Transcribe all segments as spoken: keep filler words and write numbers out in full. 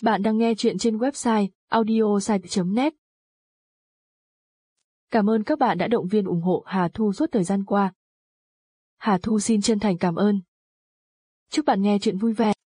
Bạn đang nghe chuyện trên website audiosite chấm net. Cảm ơn các bạn đã động viên ủng hộ Hà Thu suốt thời gian qua. Hà Thu xin chân thành cảm ơn. Chúc bạn nghe chuyện vui vẻ.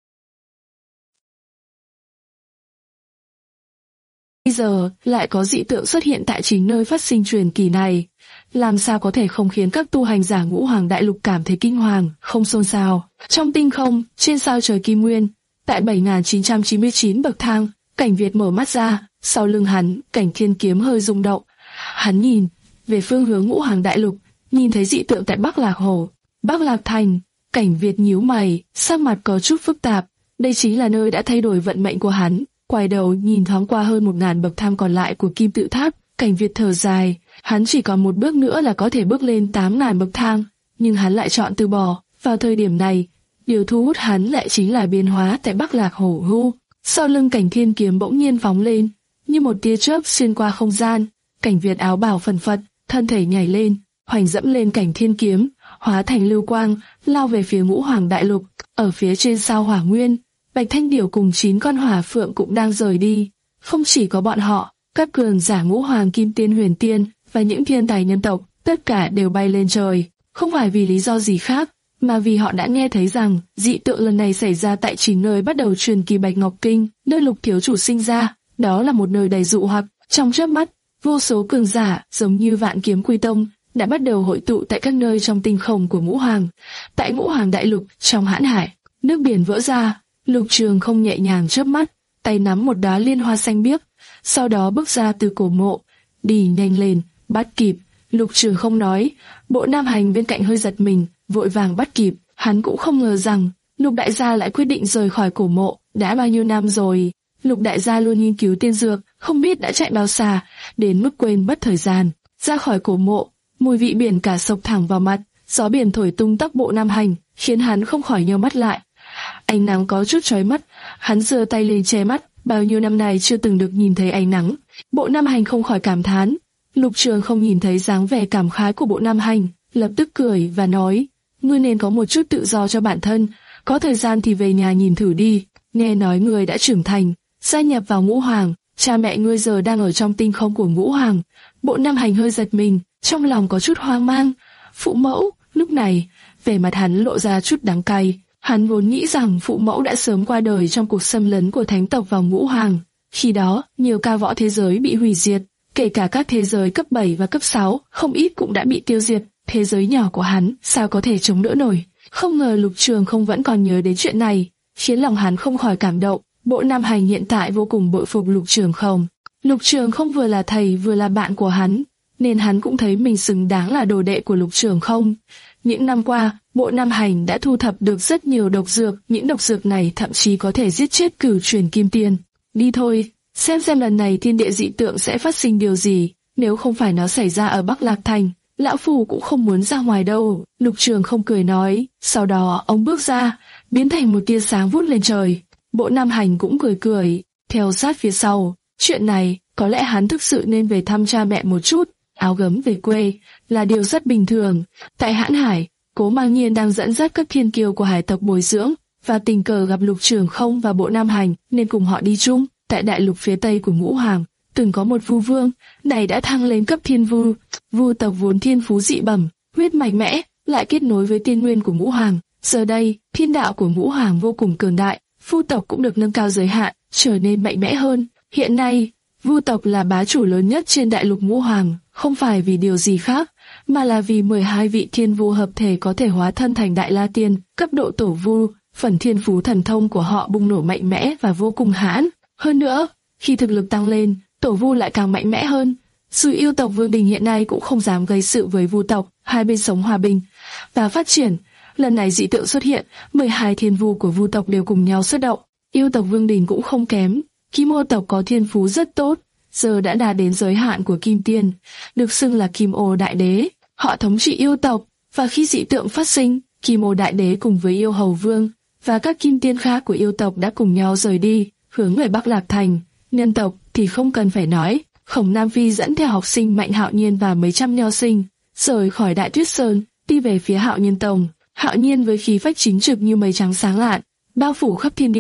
Bây giờ lại có dị tượng xuất hiện tại chính nơi phát sinh truyền kỳ này, làm sao có thể không khiến các tu hành giả Ngũ Hoàng Đại Lục cảm thấy kinh hoàng, không xôn xao. Trong tinh không, trên sao trời Kim Nguyên, tại bảy nghìn chín trăm chín mươi chín bậc thang, Cảnh Việt mở mắt ra, sau lưng hắn, Cảnh Thiên Kiếm hơi rung động. Hắn nhìn về phương hướng Ngũ Hoàng Đại Lục, nhìn thấy dị tượng tại Bắc Lạc Hồ, Bắc Lạc Thành. Cảnh Việt nhíu mày, sắc mặt có chút phức tạp. Đây chính là nơi đã thay đổi vận mệnh của hắn. Quay đầu nhìn thoáng qua hơn một ngàn bậc thang còn lại của Kim Tự Tháp, Cảnh Việt thở dài. Hắn chỉ còn một bước nữa là có thể bước lên tám ngàn bậc thang, nhưng hắn lại chọn từ bỏ. Vào thời điểm này, điều thu hút hắn lại chính là biến hóa tại Bắc Lạc Hồ Hu. Sau lưng Cảnh Thiên Kiếm bỗng nhiên phóng lên, như một tia chớp xuyên qua không gian. Cảnh Việt áo bào phần phật, thân thể nhảy lên, hoành dẫm lên Cảnh Thiên Kiếm, hóa thành lưu quang, lao về phía Ngũ Hoàng Đại Lục. Ở phía trên sao Hỏa Nguyên, Bạch Thanh Điểu cùng chín con hỏa phượng cũng đang rời đi. Không chỉ có bọn họ, các cường giả Ngũ Hoàng Kim Tiên Huyền Tiên và những thiên tài nhân tộc, tất cả đều bay lên trời. Không phải vì lý do gì khác, mà vì họ đã nghe thấy rằng dị tượng lần này xảy ra tại chính nơi bắt đầu truyền kỳ Bạch Ngọc Kinh, nơi Lục thiếu chủ sinh ra. Đó là một nơi đầy dụ hoặc. Trong chớp mắt, vô số cường giả giống như Vạn Kiếm Quy Tông đã bắt đầu hội tụ tại các nơi trong tinh không của Ngũ Hoàng. Tại Ngũ Hoàng Đại Lục, trong hãn hải, nước biển vỡ ra. Lục Trường không nhẹ nhàng chớp mắt, tay nắm một đóa liên hoa xanh biếc, sau đó bước ra từ cổ mộ, đi nhanh lên, bắt kịp. Lục Trường không nói, Bộ Nam Hành bên cạnh hơi giật mình, vội vàng bắt kịp. Hắn cũng không ngờ rằng Lục đại gia lại quyết định rời khỏi cổ mộ. Đã bao nhiêu năm rồi, Lục đại gia luôn nghiên cứu tiên dược, không biết đã chạy bao xa, đến mức quên mất thời gian. Ra khỏi cổ mộ, mùi vị biển cả sộc thẳng vào mặt, gió biển thổi tung tóc Bộ Nam Hành, khiến hắn không khỏi nheo mắt lại. Ánh nắng có chút chói mắt, hắn giơ tay lên che mắt, bao nhiêu năm nay chưa từng được nhìn thấy ánh nắng. Bộ Nam Hành không khỏi cảm thán. Lục Trường không nhìn thấy dáng vẻ cảm khái của Bộ Nam Hành, lập tức cười và nói: ngươi nên có một chút tự do cho bản thân, có thời gian thì về nhà nhìn thử đi. Nghe nói ngươi đã trưởng thành, gia nhập vào Ngũ Hoàng, cha mẹ ngươi giờ đang ở trong tinh không của Ngũ Hoàng. Bộ Nam Hành hơi giật mình, trong lòng có chút hoang mang. Phụ mẫu? Lúc này, vẻ mặt hắn lộ ra chút đắng cay. Hắn vốn nghĩ rằng phụ mẫu đã sớm qua đời trong cuộc xâm lấn của thánh tộc vào Ngũ Hoàng. Khi đó, nhiều ca võ thế giới bị hủy diệt, kể cả các thế giới cấp bảy và cấp sáu, không ít cũng đã bị tiêu diệt. Thế giới nhỏ của hắn sao có thể chống đỡ nổi? Không ngờ Lục Trường không vẫn còn nhớ đến chuyện này, khiến lòng hắn không khỏi cảm động. Bộ Nam Hành hiện tại vô cùng bội phục Lục Trường không. Lục Trường không vừa là thầy vừa là bạn của hắn, nên hắn cũng thấy mình xứng đáng là đồ đệ của Lục Trường không. Những năm qua, Bộ Nam Hành đã thu thập được rất nhiều độc dược, những độc dược này thậm chí có thể giết chết cửu truyền kim tiên. Đi thôi, xem xem lần này thiên địa dị tượng sẽ phát sinh điều gì, nếu không phải nó xảy ra ở Bắc Lạc Thành, lão phu cũng không muốn ra ngoài đâu. Lục Trường không cười nói, sau đó ông bước ra, biến thành một tia sáng vút lên trời. Bộ Nam Hành cũng cười cười, theo sát phía sau. Chuyện này, có lẽ hắn thực sự nên về thăm cha mẹ một chút. Áo gấm về quê là điều rất bình thường. Tại hãn hải, Cố Mang Nhiên đang dẫn dắt các thiên kiêu của hải tộc bồi dưỡng, và tình cờ gặp Lục Trường không và Bộ Nam Hành nên cùng họ đi chung. Tại đại lục phía tây của Ngũ Hoàng, từng có một vu vương, này đã thăng lên cấp thiên vu. Vu tộc vốn thiên phú dị bẩm, huyết mạnh mẽ, lại kết nối với tiên nguyên của Ngũ Hoàng. Giờ đây, thiên đạo của Ngũ Hoàng vô cùng cường đại, vu tộc cũng được nâng cao giới hạn, trở nên mạnh mẽ hơn. Hiện nay, vu tộc là bá chủ lớn nhất trên đại lục Ngũ Hoàng, không phải vì điều gì khác, mà là vì mười hai vị thiên vu hợp thể có thể hóa thân thành đại la tiên, cấp độ tổ vu. Phần thiên phú thần thông của họ bùng nổ mạnh mẽ và vô cùng hãn. Hơn nữa, khi thực lực tăng lên, tổ vu lại càng mạnh mẽ hơn. Dù yêu tộc Vương Đình hiện nay cũng không dám gây sự với vu tộc, hai bên sống hòa bình và phát triển. Lần này dị tượng xuất hiện, mười hai thiên vu của vu tộc đều cùng nhau xuất động. Yêu tộc Vương Đình cũng không kém. Kim ô tộc có thiên phú rất tốt, giờ đã đạt đến giới hạn của kim tiên, được xưng là Kim ô đại đế. Họ thống trị yêu tộc, và khi dị tượng phát sinh, Kim ô đại đế cùng với yêu hầu vương và các kim tiên khác của yêu tộc đã cùng nhau rời đi, hướng về Bắc Lạc Thành. Nhân tộc thì không cần phải nói, Khổng Nam Phi dẫn theo học sinh Mạnh Hạo Nhiên và mấy trăm nho sinh, rời khỏi Đại Tuyết Sơn, đi về phía Hạo Nhiên Tông. Hạo Nhiên với khí phách chính trực như mây trắng sáng lạn, bao phủ khắp thiên địa,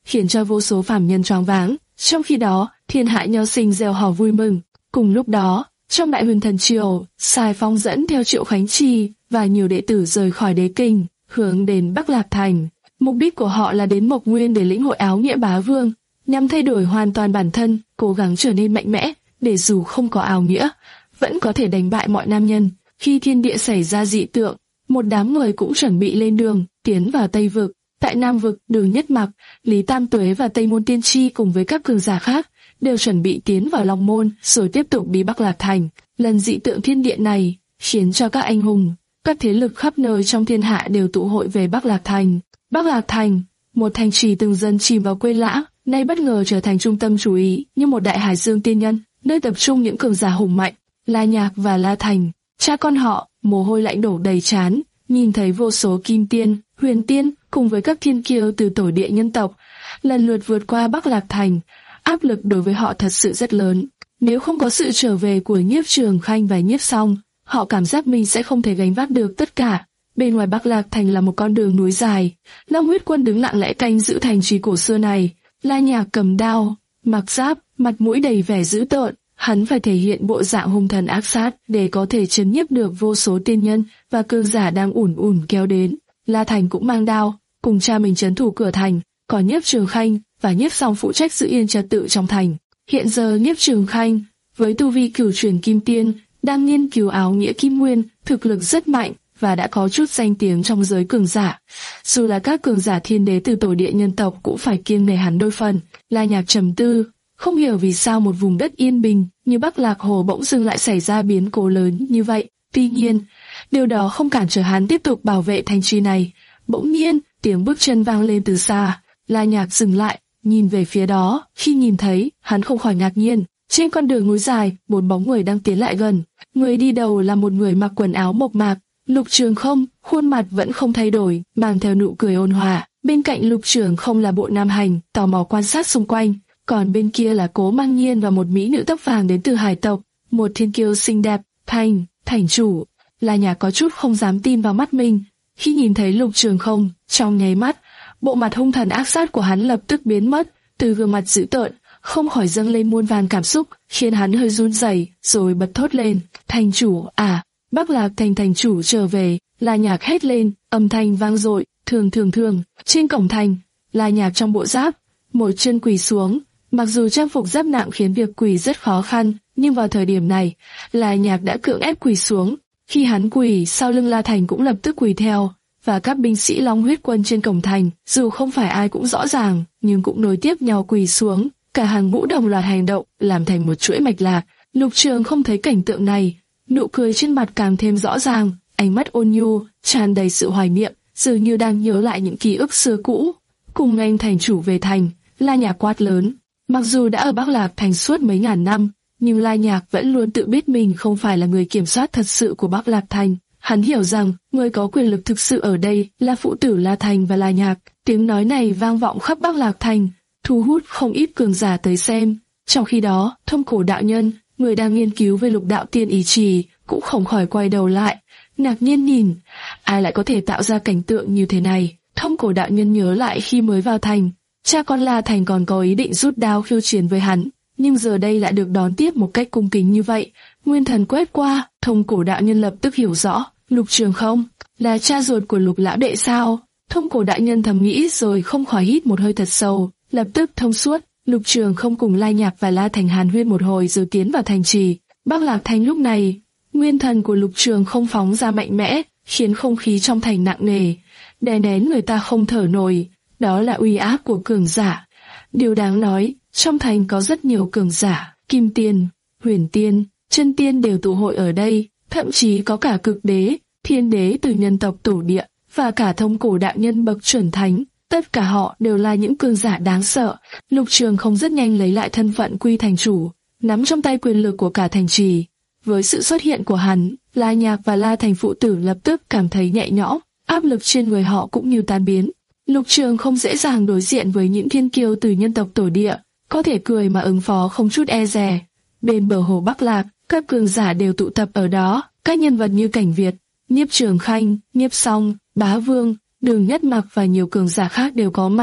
khiến cho vô số phàm nhân choáng váng. Trong khi đó, thiên hạ nho sinh reo hò vui mừng. Cùng lúc đó, trong Đại Huyền Thần Triều, Sài Phong dẫn theo Triệu Khánh Chi và nhiều đệ tử rời khỏi đế kinh, hướng đến Bắc Lạc Thành. Mục đích của họ là đến Mộc Nguyên để lĩnh hội áo nghĩa bá vương, nhằm thay đổi hoàn toàn bản thân, cố gắng trở nên mạnh mẽ, để dù không có áo nghĩa, vẫn có thể đánh bại mọi nam nhân. Khi thiên địa xảy ra dị tượng, một đám người cũng chuẩn bị lên đường, tiến vào Tây Vực. Tại Nam Vực, Đường Nhất Mặc, Lý Tam Tuế và Tây Môn Tiên Tri cùng với các cường giả khác đều chuẩn bị tiến vào Long Môn, rồi tiếp tục đi Bắc Lạc Thành. Lần dị tượng thiên địa này khiến cho các anh hùng, các thế lực khắp nơi trong thiên hạ đều tụ hội về Bắc Lạc Thành. Bắc Lạc Thành, một thành trì từng dần chìm vào quên lãng, nay bất ngờ trở thành trung tâm chú ý như một đại hải dương tiên nhân, nơi tập trung những cường giả hùng mạnh. La Nhạc và La Thành, cha con họ, mồ hôi lạnh đổ đầy trán, nhìn thấy vô số kim tiên, huyền tiên cùng với các thiên kiêu từ tổ địa nhân tộc lần lượt vượt qua Bắc Lạc Thành, áp lực đối với họ thật sự rất lớn. Nếu không có sự trở về của Nhiếp Trường Khanh và Nhiếp Song, họ cảm giác mình sẽ không thể gánh vác được tất cả. Bên ngoài Bắc Lạc Thành là một con đường núi dài, Long Huyết Quân đứng lặng lẽ canh giữ thành trì cổ xưa này. La Nhạc cầm đao, mặc giáp, mặt mũi đầy vẻ dữ tợn. Hắn phải thể hiện bộ dạng hung thần ác sát để có thể chấn nhiếp được vô số tiên nhân và cường giả đang ùn ùn kéo đến. La Thành cũng mang đao, cùng cha mình trấn thủ cửa thành, còn Nhiếp Trường Khanh và Nhiếp Song phụ trách giữ yên trật tự trong thành. Hiện giờ Nhiếp Trường Khanh, với tu vi cửu truyền kim tiên, đang nghiên cứu áo nghĩa kim nguyên, thực lực rất mạnh và đã có chút danh tiếng trong giới cường giả. Dù là các cường giả thiên đế từ tổ địa nhân tộc cũng phải kiêng nể hắn đôi phần. La Nhạc trầm tư, không hiểu vì sao một vùng đất yên bình như Bắc Lạc Hồ bỗng dưng lại xảy ra biến cố lớn như vậy. Tuy nhiên, điều đó không cản trở hắn tiếp tục bảo vệ thành trì này. Bỗng nhiên, tiếng bước chân vang lên từ xa. La Nhạc dừng lại, nhìn về phía đó. Khi nhìn thấy, hắn không khỏi ngạc nhiên. Trên con đường núi dài, một bóng người đang tiến lại gần. Người đi đầu là một người mặc quần áo mộc mạc. Lục Trường Không, khuôn mặt vẫn không thay đổi, mang theo nụ cười ôn hòa. Bên cạnh Lục Trường Không là Bộ Nam Hành, tò mò quan sát xung quanh. Còn bên kia là Cố Mang Nhiên và một mỹ nữ tóc vàng đến từ hải tộc, một thiên kiêu xinh đẹp. Thành, thành chủ. La Nhạc có chút không dám tin vào mắt mình. Khi nhìn thấy Lục Trường Không, trong nháy mắt, bộ mặt hung thần ác sát của hắn lập tức biến mất, từ gương mặt dữ tợn, không khỏi dâng lên muôn vàn cảm xúc, khiến hắn hơi run rẩy, rồi bật thốt lên, thành chủ, à, Bắc Lạc Thành thành chủ trở về. La Nhạc hét lên, âm thanh vang dội, thường thường thường. Trên cổng thành, La Nhạc trong bộ giáp, một chân quỳ xuống. Mặc dù trang phục giáp nặng khiến việc quỳ rất khó khăn, nhưng vào thời điểm này, La Nhạc đã cưỡng ép quỳ xuống. Khi hắn quỳ, sau lưng La Thành cũng lập tức quỳ theo, và các binh sĩ Long Huyết Quân trên cổng thành, dù không phải ai cũng rõ ràng, nhưng cũng nối tiếp nhau quỳ xuống. Cả hàng ngũ đồng loạt hành động, làm thành một chuỗi mạch lạc. Lục Trường không thấy cảnh tượng này, nụ cười trên mặt càng thêm rõ ràng, ánh mắt ôn nhu, tràn đầy sự hoài niệm, dường như đang nhớ lại những ký ức xưa cũ. Cùng anh thành chủ về thành, La Nhạc quát lớn. Mặc dù đã ở Bắc Lạc Thành suốt mấy ngàn năm, nhưng La Nhạc vẫn luôn tự biết mình không phải là người kiểm soát thật sự của Bắc Lạc Thành. Hắn hiểu rằng, người có quyền lực thực sự ở đây là phụ tử La Thành và La Nhạc. Tiếng nói này vang vọng khắp Bắc Lạc Thành, thu hút không ít cường giả tới xem. Trong khi đó, Thông Cổ đạo nhân, người đang nghiên cứu về lục đạo tiên ý trì, cũng không khỏi quay đầu lại, ngạc nhiên nhìn, ai lại có thể tạo ra cảnh tượng như thế này. Thông Cổ đạo nhân nhớ lại khi mới vào thành, cha con La Thành còn có ý định rút đao khiêu chiến với hắn, nhưng giờ đây lại được đón tiếp một cách cung kính như vậy. Nguyên thần quét qua, Thông Cổ đạo nhân lập tức hiểu rõ, Lục Trường Không là cha ruột của Lục lão đệ sao? Thông Cổ đạo nhân thầm nghĩ rồi không khỏi hít một hơi thật sâu, lập tức thông suốt. Lục Trường Không cùng La Nhạc và La Thành hàn huyên một hồi rồi tiến vào thành trì. Bắc Lạc Thành lúc này, nguyên thần của Lục Trường Không phóng ra mạnh mẽ, khiến không khí trong thành nặng nề, đè nén người ta không thở nổi. Đó là uy áp của cường giả. Điều đáng nói, trong thành có rất nhiều cường giả, kim tiên, huyền tiên, chân tiên đều tụ hội ở đây, thậm chí có cả cực đế, thiên đế từ nhân tộc tổ địa, và cả Thông Cổ đạo nhân bậc chuẩn thánh. Tất cả họ đều là những cường giả đáng sợ. Lục Trường Không rất nhanh lấy lại thân phận quy thành chủ, nắm trong tay quyền lực của cả thành trì. Với sự xuất hiện của hắn, La Nhạc và La Thành phụ tử lập tức cảm thấy nhẹ nhõm, áp lực trên người họ cũng như tan biến. Lục Trường không dễ dàng đối diện với những thiên kiêu từ nhân tộc tổ địa, có thể cười mà ứng phó không chút e dè. Bên bờ hồ Bắc Lạc, các cường giả đều tụ tập ở đó, các nhân vật như Cảnh Việt, Nhiếp Trường Khanh, Nhiếp Song, Bá Vương, Đường Nhất Mặc và nhiều cường giả khác đều có mặt.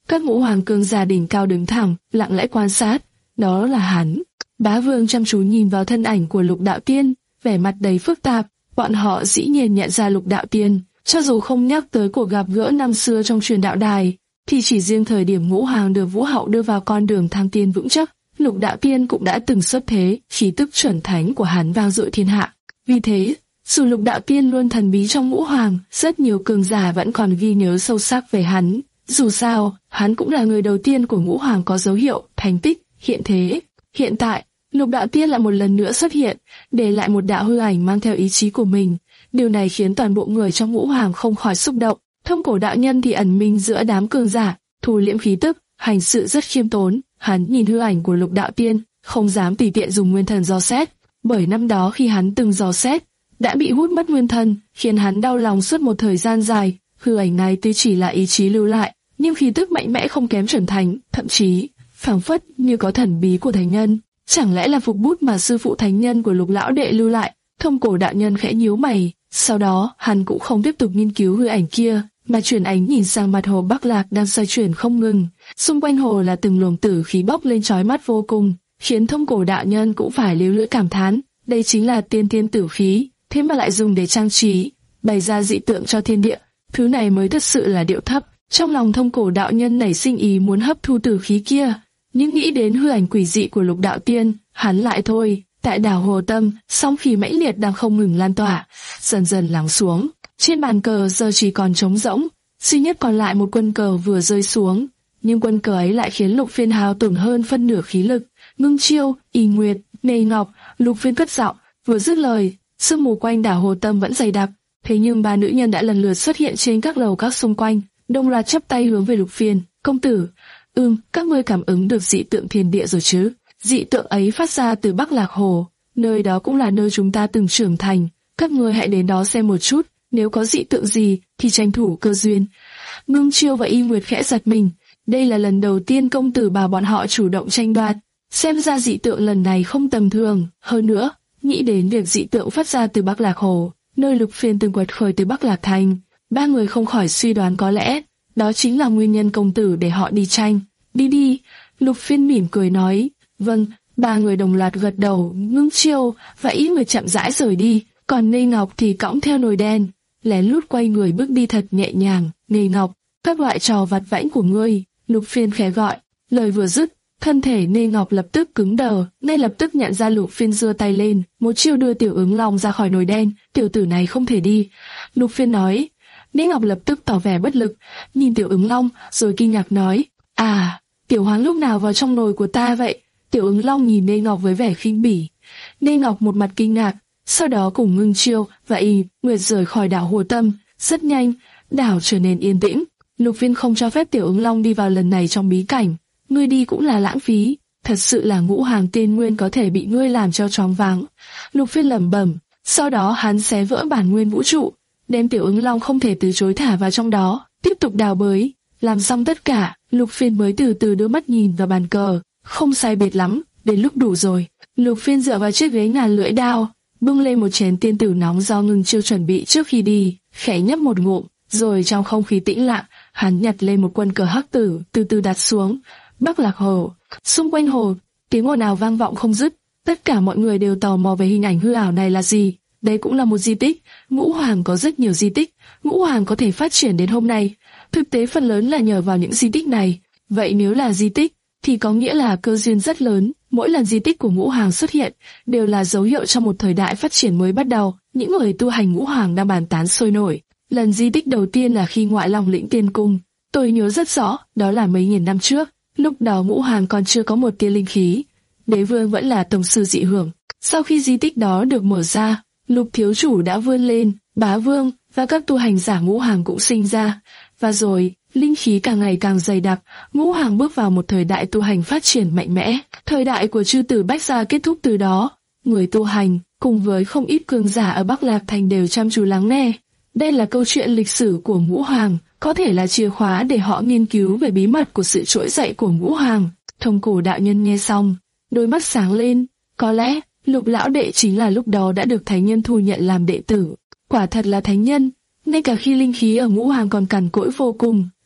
các ngũ hoàng cường giả đỉnh cao đứng thẳng, lặng lẽ quan sát. Đó là hắn. Bá Vương chăm chú nhìn vào thân ảnh của Lục Đạo Tiên, vẻ mặt đầy phức tạp. Bọn họ dĩ nhiên nhận ra Lục Đạo Tiên, cho dù không nhắc tới cuộc gặp gỡ năm xưa trong truyền đạo đài, thì chỉ riêng thời điểm ngũ hoàng được Vũ Hậu đưa vào con đường thăng tiên vững chắc, Lục Đạo Tiên cũng đã từng xuất thế, khí tức chuẩn thánh của hắn vang dội thiên hạ. Vì thế, dù Lục Đạo Tiên luôn thần bí trong ngũ hoàng, rất nhiều cường giả vẫn còn ghi nhớ sâu sắc về hắn. Dù sao, hắn cũng là người đầu tiên của ngũ hoàng có dấu hiệu thành tích hiện thế. Hiện tại, Lục Đạo Tiên lại một lần nữa xuất hiện, để lại một đạo hư ảnh mang theo ý chí của mình. Điều này khiến toàn bộ người trong ngũ hoàng không khỏi xúc động. Thông Cổ đạo nhân thì ẩn mình giữa đám cường giả, thu liễm khí tức, hành sự rất khiêm tốn. Hắn nhìn hư ảnh của Lục Đạo Tiên, không dám tùy tiện dùng nguyên thần dò xét, bởi năm đó khi hắn từng dò xét, đã bị hút mất nguyên thần, khiến hắn đau lòng suốt một thời gian dài. Hư ảnh này tuy chỉ là ý chí lưu lại, nhưng khí tức mạnh mẽ không kém chuẩn thánh, thậm chí phảng phất như có thần bí của thánh nhân. Chẳng lẽ là phục bút mà sư phụ thánh nhân của Lục lão đệ lưu lại? Thông Cổ đạo nhân khẽ nhíu mày, sau đó hắn cũng không tiếp tục nghiên cứu hư ảnh kia, mà chuyển ánh nhìn sang mặt hồ Bắc Lạc đang xoay chuyển không ngừng. Xung quanh hồ là từng luồng tử khí bốc lên chói mắt vô cùng, khiến Thông Cổ đạo nhân cũng phải líu lưỡi cảm thán, đây chính là tiên thiên tử khí, thế mà lại dùng để trang trí, bày ra dị tượng cho thiên địa, thứ này mới thật sự là điệu thấp. Trong lòng Thông Cổ đạo nhân nảy sinh ý muốn hấp thu tử khí kia, nhưng nghĩ đến hư ảnh quỷ dị của Lục Đạo Tiên, hắn lại thôi. Tại đảo Hồ Tâm, sóng khí mãnh liệt đang không ngừng lan tỏa, dần dần lắng xuống. Trên bàn cờ giờ chỉ còn trống rỗng, duy nhất còn lại một quân cờ vừa rơi xuống, nhưng quân cờ ấy lại khiến Lục Phiên hao tổn hơn phân nửa khí lực. Ngưng Chiêu, Y Nguyệt, Nê Ngọc, Lục Phiên cất giọng, vừa dứt lời, sương mù quanh đảo Hồ Tâm vẫn dày đặc. Thế nhưng ba nữ nhân đã lần lượt xuất hiện trên các lầu các xung quanh, đồng loạt chắp tay hướng về Lục Phiên. Công tử, ừm, các ngươi cảm ứng được dị tượng thiên địa rồi chứ? Dị tượng ấy phát ra từ Bắc Lạc Hồ, nơi đó cũng là nơi chúng ta từng trưởng thành. Các ngươi hãy đến đó xem một chút, nếu có dị tượng gì thì tranh thủ cơ duyên. Ngưng Chiêu và Y Nguyệt khẽ giật mình, đây là lần đầu tiên công tử bảo bọn họ chủ động tranh đoạt, xem ra dị tượng lần này không tầm thường. Hơn nữa, nghĩ đến việc dị tượng phát ra từ Bắc Lạc Hồ, nơi Lục Phiên từng quật khởi từ Bắc Lạc Thành, ba người không khỏi suy đoán có lẽ đó chính là nguyên nhân công tử để họ đi tranh. Đi đi, Lục Phiên mỉm cười nói. Vâng, ba người đồng loạt gật đầu. Ngưng Chiêu và Y Nguyệt chậm rãi rời đi, còn Nê Ngọc thì cõng theo nồi đen, lén lút quay người bước đi thật nhẹ nhàng. Nê Ngọc, các loại trò vặt vãnh của ngươi, Lục Phiên khẽ gọi. Lời vừa dứt, thân thể Nê Ngọc lập tức cứng đờ, ngay lập tức nhận ra Lục Phiên giơ tay lên, một chiêu đưa Tiểu Ứng Long ra khỏi nồi đen. Tiểu tử này không thể đi, Lục Phiên nói. Nê Ngọc lập tức tỏ vẻ bất lực, nhìn Tiểu Ứng Long, rồi kinh ngạc nói: À, Tiểu Hoán lúc nào vào trong nồi của ta vậy? Tiểu Ứng Long nhìn Nê Ngọc với vẻ khinh bỉ. Nê Ngọc một mặt kinh ngạc, sau đó cùng Ngưng Chiêu và Y Nguyệt rời khỏi đảo Hồ Tâm. Rất nhanh, đảo trở nên yên tĩnh. Lục Phiên không cho phép Tiểu Ứng Long đi vào lần này trong bí cảnh. Ngươi đi cũng là lãng phí, thật sự là ngũ hàng tiên nguyên có thể bị ngươi làm cho choáng váng. Lục Phiên lẩm bẩm. Sau đó hắn xé vỡ bản nguyên vũ trụ, đem Tiểu Ứng Long không thể từ chối thả vào trong đó, tiếp tục đào bới. Làm xong tất cả, Lục Phiên mới từ từ đưa mắt nhìn vào bàn cờ. Không sai biệt lắm, đến lúc đủ rồi. Lục Phiên dựa vào chiếc ghế ngàn lưỡi đao, bưng lên một chén tiên tử nóng do Ngưng Chiêu chuẩn bị trước khi đi, khẽ nhấp một ngụm, rồi trong không khí tĩnh lặng, hắn nhặt lên một quân cờ hắc tử, từ từ đặt xuống. Bắc Lạc Hồ, xung quanh hồ, tiếng ồn ào vang vọng không dứt. Tất cả mọi người đều tò mò về hình ảnh hư ảo này là gì. Đây cũng là một di tích. Ngũ Hoàng có rất nhiều di tích, Ngũ Hoàng có thể phát triển đến hôm nay, thực tế phần lớn là nhờ vào những di tích này. Vậy nếu là di tích, thì có nghĩa là cơ duyên rất lớn. Mỗi lần di tích của Ngũ Hoàng xuất hiện, đều là dấu hiệu cho một thời đại phát triển mới bắt đầu. Những người tu hành Ngũ Hoàng đang bàn tán sôi nổi. Lần di tích đầu tiên là khi ngoại Long lĩnh Tiên Cung. Tôi nhớ rất rõ, đó là mấy nghìn năm trước. Lúc đó Ngũ Hoàng còn chưa có một tia linh khí. Đế vương vẫn là tông sư dị hưởng. Sau khi di tích đó được mở ra, Lục thiếu chủ đã vươn lên, Bá Vương và các tu hành giả Ngũ Hoàng cũng sinh ra. Và rồi, linh khí càng ngày càng dày đặc, Ngũ Hoàng bước vào một thời đại tu hành phát triển mạnh mẽ. Thời đại của chư tử Bách Gia kết thúc từ đó. Người tu hành, cùng với không ít cường giả ở Bắc Lạc Thành đều chăm chú lắng nghe. Đây là câu chuyện lịch sử của Ngũ Hoàng, có thể là chìa khóa để họ nghiên cứu về bí mật của sự trỗi dậy của Ngũ Hoàng. Thông Cổ đạo nhân nghe xong, đôi mắt sáng lên. Có lẽ, Lục lão đệ chính là lúc đó đã được thánh nhân thu nhận làm đệ tử. Quả thật là thánh nhân. Ngay cả khi linh khí ở Ngũ Hoàng còn cằn cỗi vô cùng,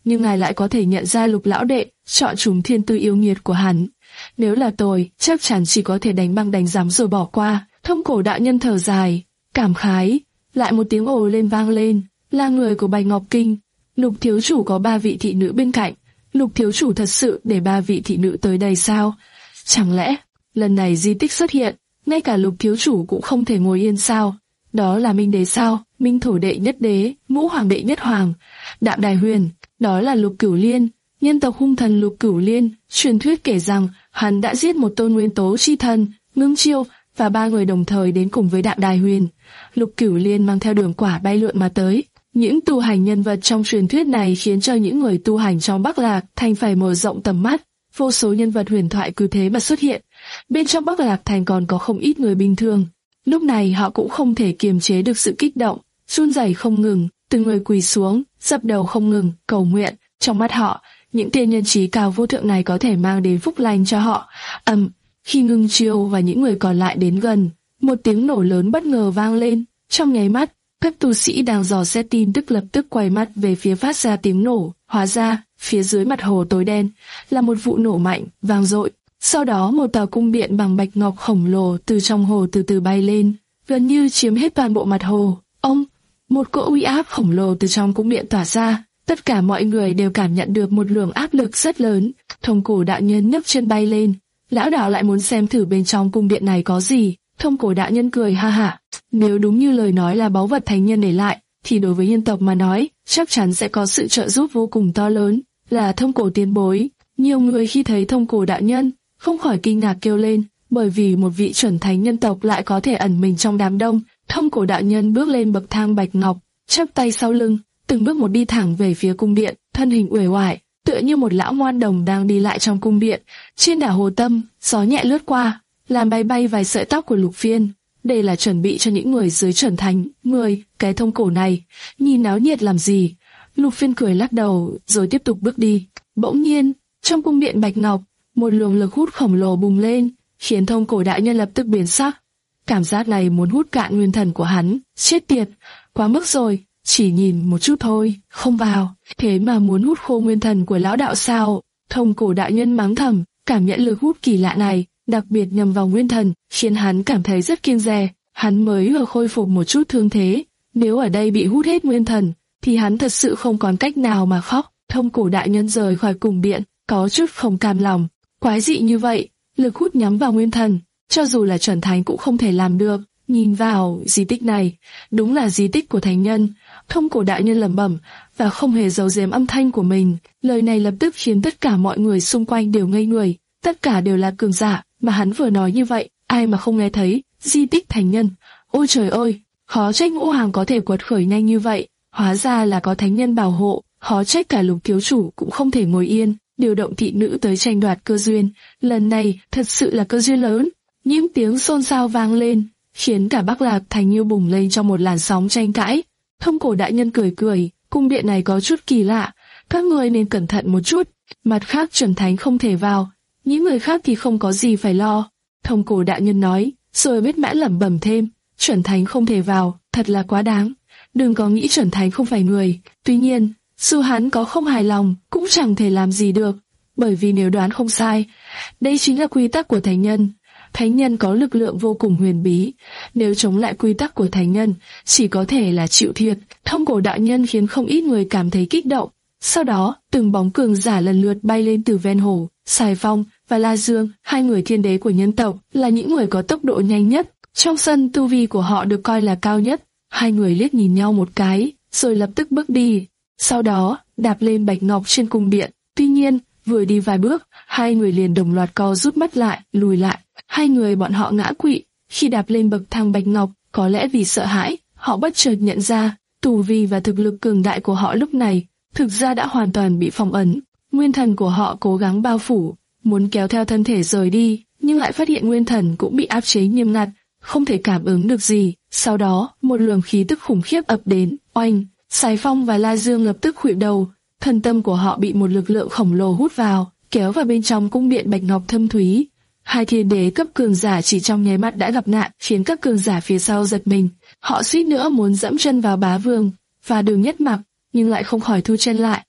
nhưng ngài lại có thể nhận ra Lục lão đệ chọn chúng thiên tư yêu nghiệt của hắn. Nếu là tôi, chắc chắn chỉ có thể đánh băng đánh giám rồi bỏ qua. Thông cổ đạo nhân thở dài, cảm khái. Lại một tiếng ồ lên vang lên, là người của Bạch Ngọc Kinh. Lục thiếu chủ có ba vị thị nữ bên cạnh. Lục thiếu chủ thật sự để ba vị thị nữ tới đây sao? Chẳng lẽ lần này di tích xuất hiện, ngay cả Lục thiếu chủ cũng không thể ngồi yên sao? Đó là Minh đế sao? Minh thổ đệ nhất đế, Ngũ hoàng đệ nhất hoàng, Đạm Đài Huyền, đó là Lục Cửu Liên, nhân tộc hung thần Lục Cửu Liên. Truyền thuyết kể rằng hắn đã giết một tôn nguyên tố chi thần, Ngưng Chiêu, và ba người đồng thời đến cùng với Đạm Đài Huyền. Lục Cửu Liên mang theo đường quả bay lượn mà tới. Những tu hành nhân vật trong truyền thuyết này khiến cho những người tu hành trong Bắc Lạc Thành phải mở rộng tầm mắt. Vô số nhân vật huyền thoại cứ thế mà xuất hiện. Bên trong Bắc Lạc Thành còn có không ít người bình thường. Lúc này họ cũng không thể kiềm chế được sự kích động, run rẩy không ngừng, từng người quỳ xuống, dập đầu không ngừng, cầu nguyện. Trong mắt họ, những tiên nhân trí cao vô thượng này có thể mang đến phúc lành cho họ. Ầm, khi Ngưng Chiêu và những người còn lại đến gần, một tiếng nổ lớn bất ngờ vang lên. Trong nháy mắt, các tu sĩ đang dò xét tin tức lập tức quay mắt về phía phát ra tiếng nổ. Hóa ra, phía dưới mặt hồ tối đen là một vụ nổ mạnh, vang dội. Sau đó một tòa cung điện bằng bạch ngọc khổng lồ từ trong hồ từ từ bay lên, gần như chiếm hết toàn bộ mặt hồ. Ông, một cỗ uy áp khổng lồ từ trong cung điện tỏa ra. Tất cả mọi người đều cảm nhận được một luồng áp lực rất lớn. Thông cổ đạo nhân nhấc chân bay lên. Lão đạo lại muốn xem thử bên trong cung điện này có gì. Thông cổ đạo nhân cười ha hả. Nếu đúng như lời nói là báu vật thánh nhân để lại, thì đối với nhân tộc mà nói, chắc chắn sẽ có sự trợ giúp vô cùng to lớn. Là thông cổ tiền bối. Nhiều người khi thấy thông cổ đạo nhân không khỏi kinh ngạc kêu lên, bởi vì một vị chuẩn thánh nhân tộc lại có thể ẩn mình trong đám đông. Thông cổ đạo nhân bước lên bậc thang bạch ngọc, chắp tay sau lưng, từng bước một đi thẳng về phía cung điện, thân hình uể oải, tựa như một lão ngoan đồng đang đi lại trong cung điện. Trên đảo hồ tâm, gió nhẹ lướt qua, làm bay bay vài sợi tóc của Lục Phiên. Đây là chuẩn bị cho những người dưới chuẩn thánh. Người, cái thông cổ này, nhìn náo nhiệt làm gì? Lục Phiên cười lắc đầu, rồi tiếp tục bước đi. Bỗng nhiên, trong cung điện bạch ngọc, một luồng lực hút khổng lồ bùng lên, khiến thông cổ đạo nhân lập tức biến sắc. Cảm giác này muốn hút cạn nguyên thần của hắn. Chết tiệt, quá mức rồi, chỉ nhìn một chút thôi, không vào. Thế mà muốn hút khô nguyên thần của lão đạo sao? Thông cổ đạo nhân mắng thầm, cảm nhận lực hút kỳ lạ này, đặc biệt nhằm vào nguyên thần, khiến hắn cảm thấy rất kiêng dè. Hắn mới vừa khôi phục một chút thương thế, nếu ở đây bị hút hết nguyên thần, thì hắn thật sự không còn cách nào mà khóc. Thông cổ đạo nhân rời khỏi cung điện, có chút không cam lòng. Quái dị như vậy, lực hút nhắm vào nguyên thần, cho dù là chuẩn thánh cũng không thể làm được. Nhìn vào di tích này, đúng là di tích của thánh nhân. Thông cổ đạo nhân lẩm bẩm và không hề giấu giếm âm thanh của mình. Lời này lập tức khiến tất cả mọi người xung quanh đều ngây người. Tất cả đều là cường giả, mà hắn vừa nói như vậy, ai mà không nghe thấy. Di tích thánh nhân, ôi trời ơi, khó trách Ngũ Hoàng có thể quật khởi nhanh như vậy. Hóa ra là có thánh nhân bảo hộ, khó trách cả Lục thiếu chủ cũng không thể ngồi yên, điều động thị nữ tới tranh đoạt cơ duyên. Lần này thật sự là cơ duyên lớn. Những tiếng xôn xao vang lên, khiến cả Bắc Lạc Thành như bùng lên trong một làn sóng tranh cãi. Thông cổ đại nhân cười cười, cung điện này có chút kỳ lạ, các người nên cẩn thận một chút. Mặt khác chuẩn thánh không thể vào, những người khác thì không có gì phải lo. Thông cổ đại nhân nói, rồi biết mãn lẩm bẩm thêm, chuẩn thánh không thể vào, thật là quá đáng. Đừng có nghĩ chuẩn thánh không phải người. Tuy nhiên, dù hắn có không hài lòng, cũng chẳng thể làm gì được, bởi vì nếu đoán không sai, đây chính là quy tắc của thánh nhân. Thánh nhân có lực lượng vô cùng huyền bí, nếu chống lại quy tắc của thánh nhân, chỉ có thể là chịu thiệt. Thông cổ đạo nhân khiến không ít người cảm thấy kích động. Sau đó, từng bóng cường giả lần lượt bay lên từ ven hồ. Sài Phong và La Dương, hai người thiên đế của nhân tộc, là những người có tốc độ nhanh nhất. Trong sân, tu vi của họ được coi là cao nhất. Hai người liếc nhìn nhau một cái, rồi lập tức bước đi. Sau đó, đạp lên bạch ngọc trên cung điện. Tuy nhiên, vừa đi vài bước, hai người liền đồng loạt co rút mắt lại, lùi lại. Hai người bọn họ ngã quỵ khi đạp lên bậc thang bạch ngọc. Có lẽ vì sợ hãi, họ bất chợt nhận ra tu vi và thực lực cường đại của họ lúc này thực ra đã hoàn toàn bị phong ấn. Nguyên thần của họ cố gắng bao phủ, muốn kéo theo thân thể rời đi, nhưng lại phát hiện nguyên thần cũng bị áp chế nghiêm ngặt, không thể cảm ứng được gì. Sau đó, một luồng khí tức khủng khiếp ập đến, oanh! Sài Phong và La Dương lập tức khuỵu đầu, thần tâm của họ bị một lực lượng khổng lồ hút vào, kéo vào bên trong cung điện bạch ngọc thâm thúy. Hai thiên đế cấp cường giả chỉ trong nháy mắt đã gặp nạn, khiến các cường giả phía sau giật mình. Họ suýt nữa muốn dẫm chân vào bá vương và Đường Nhất Mặc, nhưng lại không khỏi thu chân lại.